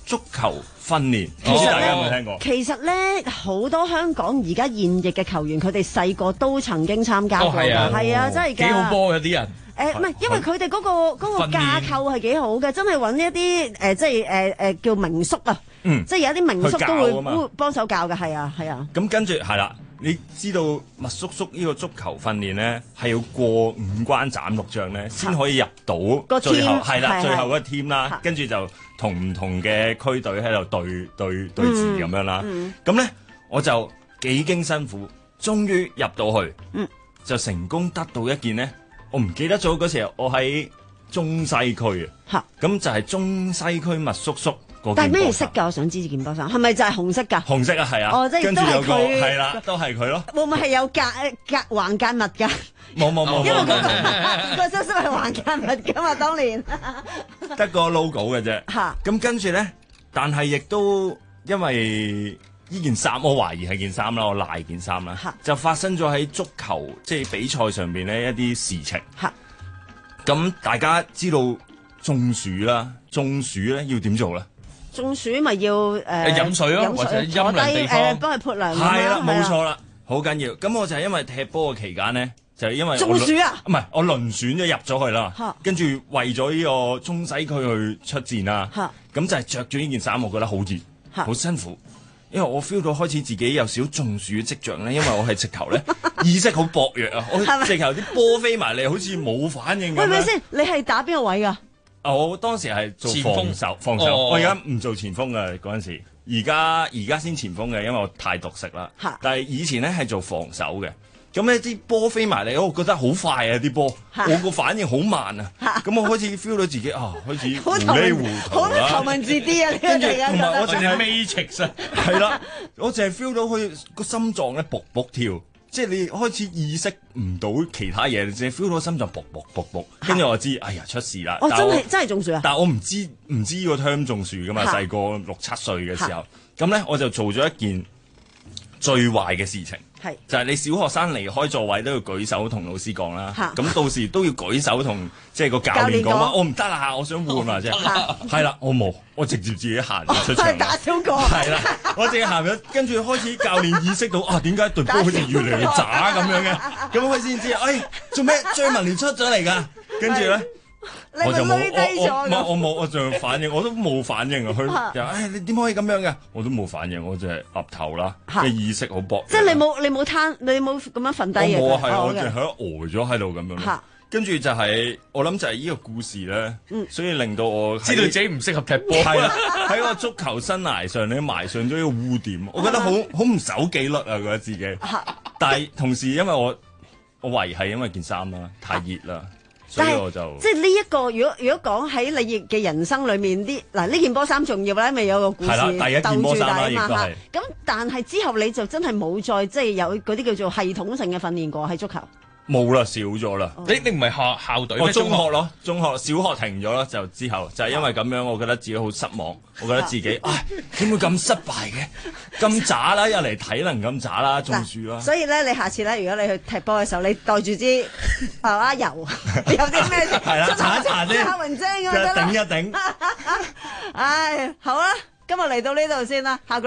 足球訓練，唔知大家有冇聽過？ 其實咧，好多香港而家現役嘅球員，佢哋細個都曾經參加過㗎，係啊，真係㗎。 幾好波嘅啲人。 誒唔係，因為佢哋嗰個嗰個架構係幾好嘅，真係揾一啲誒，即係誒誒叫名宿啊，即係有啲名宿都會幫手教嘅，係啊係啊。 咁跟住係啦，你知道麥叔叔呢個足球訓練咧係要過五關斬六將咧，先可以入到最後係啦，最後嗰個 team 啦，跟住就同唔同嘅區隊喺度對對對峙咁樣啦。咁咧我就幾經辛苦，終於入到去，就成功得到一件咧。我唔記得咗嗰時候，我喺中西區啊，咁就係中西區麥叔叔嗰件波衫。 但係咩色㗎？我想知件波衫係咪就係紅色㗎？ 紅色啊，係啊。 哦，即係都係佢。 係啦，都係佢咯。 會唔會係有隔隔橫間密㗎？ 冇冇冇。 因為嗰個個叔叔係橫間密㗎嘛，當年。 得個 logo 嘅啫。嚇。咁跟住咧，但係亦都因為。呢件衫我懷疑係件衫啦，我賴件衫啦，就發生咗喺足球即係比賽上邊咧一啲事情。咁大家知道中暑啦，中暑咧要點做咧？ 中暑咪要誒飲水咯，或者陰涼地方幫佢潑涼。 係啦，冇錯啦，好緊要。咁我就係因為踢波嘅期間咧，就係因為中暑啊， 唔係我輪選咗入咗去啦，跟住為咗呢個中西區去出戰啦，咁就係着住呢件衫，我覺得好熱，好辛苦。因為我 feel 到開始自己有少中暑嘅跡象咧，因為我係直頭咧意識好薄弱啊，我直頭啲波飛埋嚟，好似冇反應咁。 喂，咪先，你係打邊個位㗎？ 啊，我當時係做防守，防守。我而家唔做前鋒嘅嗰陣時，而家而家先前鋒嘅，因為我太獨食啦。但係以前咧係做防守嘅。咁呢啲波飛埋嚟，我覺得好快啊！啲波，我個反應好慢啊！咁我開始 feel 到自己啊，開始糊裡糊塗啦， 好頭文字 D 啊！ 跟住同埋我淨係 Matrix 啊， 係啦，我淨係 feel 到佢個心臟咧卜卜跳，即係你開始意識唔到其他嘢，你淨係 feel 到心臟卜卜卜卜，跟住我就知，哎呀出事啦！ 我真係真係中暑啊！ 但係我唔知唔知呢個 term 中暑噶嘛，細個六七歲嘅時候，咁咧我就做咗一件最壞嘅事情。係，就係你小學生離開座位都要舉手同老師講啦，咁到時都要舉手同即係個教練講話，我唔得啦，我想換啊啫，係啦，我冇，我直接自己行咗出場， 打少個， 係啦，我自己行咗，跟住開始教練意識到啊，點解隊波好似越嚟越渣咁樣嘅，咁佢先知，哎，做咩張文廉出咗嚟㗎？跟住咧。我就冇，我我冇，我就反應，我都冇反應啊！佢又，唉，你點可以咁樣嘅？我都冇反應，我就係岌頭啦，嘅意識好薄。 即係你冇，你冇攤，你冇咁樣瞓低嘅。 我冇啊，係我淨係喺度呆咗喺度咁樣。跟住就係我諗就係呢個故事咧，所以令到我知道自己唔適合踢波。 係啦，喺個足球生涯上你埋上咗一個污點，我覺得好好唔守紀律啊！覺得自己。但係同時因為我我懷疑係因為件衫啦，太熱啦。所以我就即係呢一個，如果如果講喺你嘅人生裏面啲嗱，呢件波衫重要啦，咪有個故事鬥住底啊嘛。咁但係之後你就真係冇再即係有嗰啲叫做系統性嘅訓練過喺足球。 冇啦，少咗啦。 你你唔係校校隊咩？ 我中學咯，中學、小學停咗啦，就之後就係因為咁樣，我覺得自己好失望。我覺得自己唉，點會咁失敗嘅？咁渣啦，一嚟體能咁渣啦，中暑啦。 所以咧，你下次咧，如果你去踢波嘅時候，你袋住支係嘛油，有啲咩係啦，搽一搽啫， 夏雲精咁樣得啦， 頂一頂。 唉，好啦，今日嚟到呢度先啦，下個。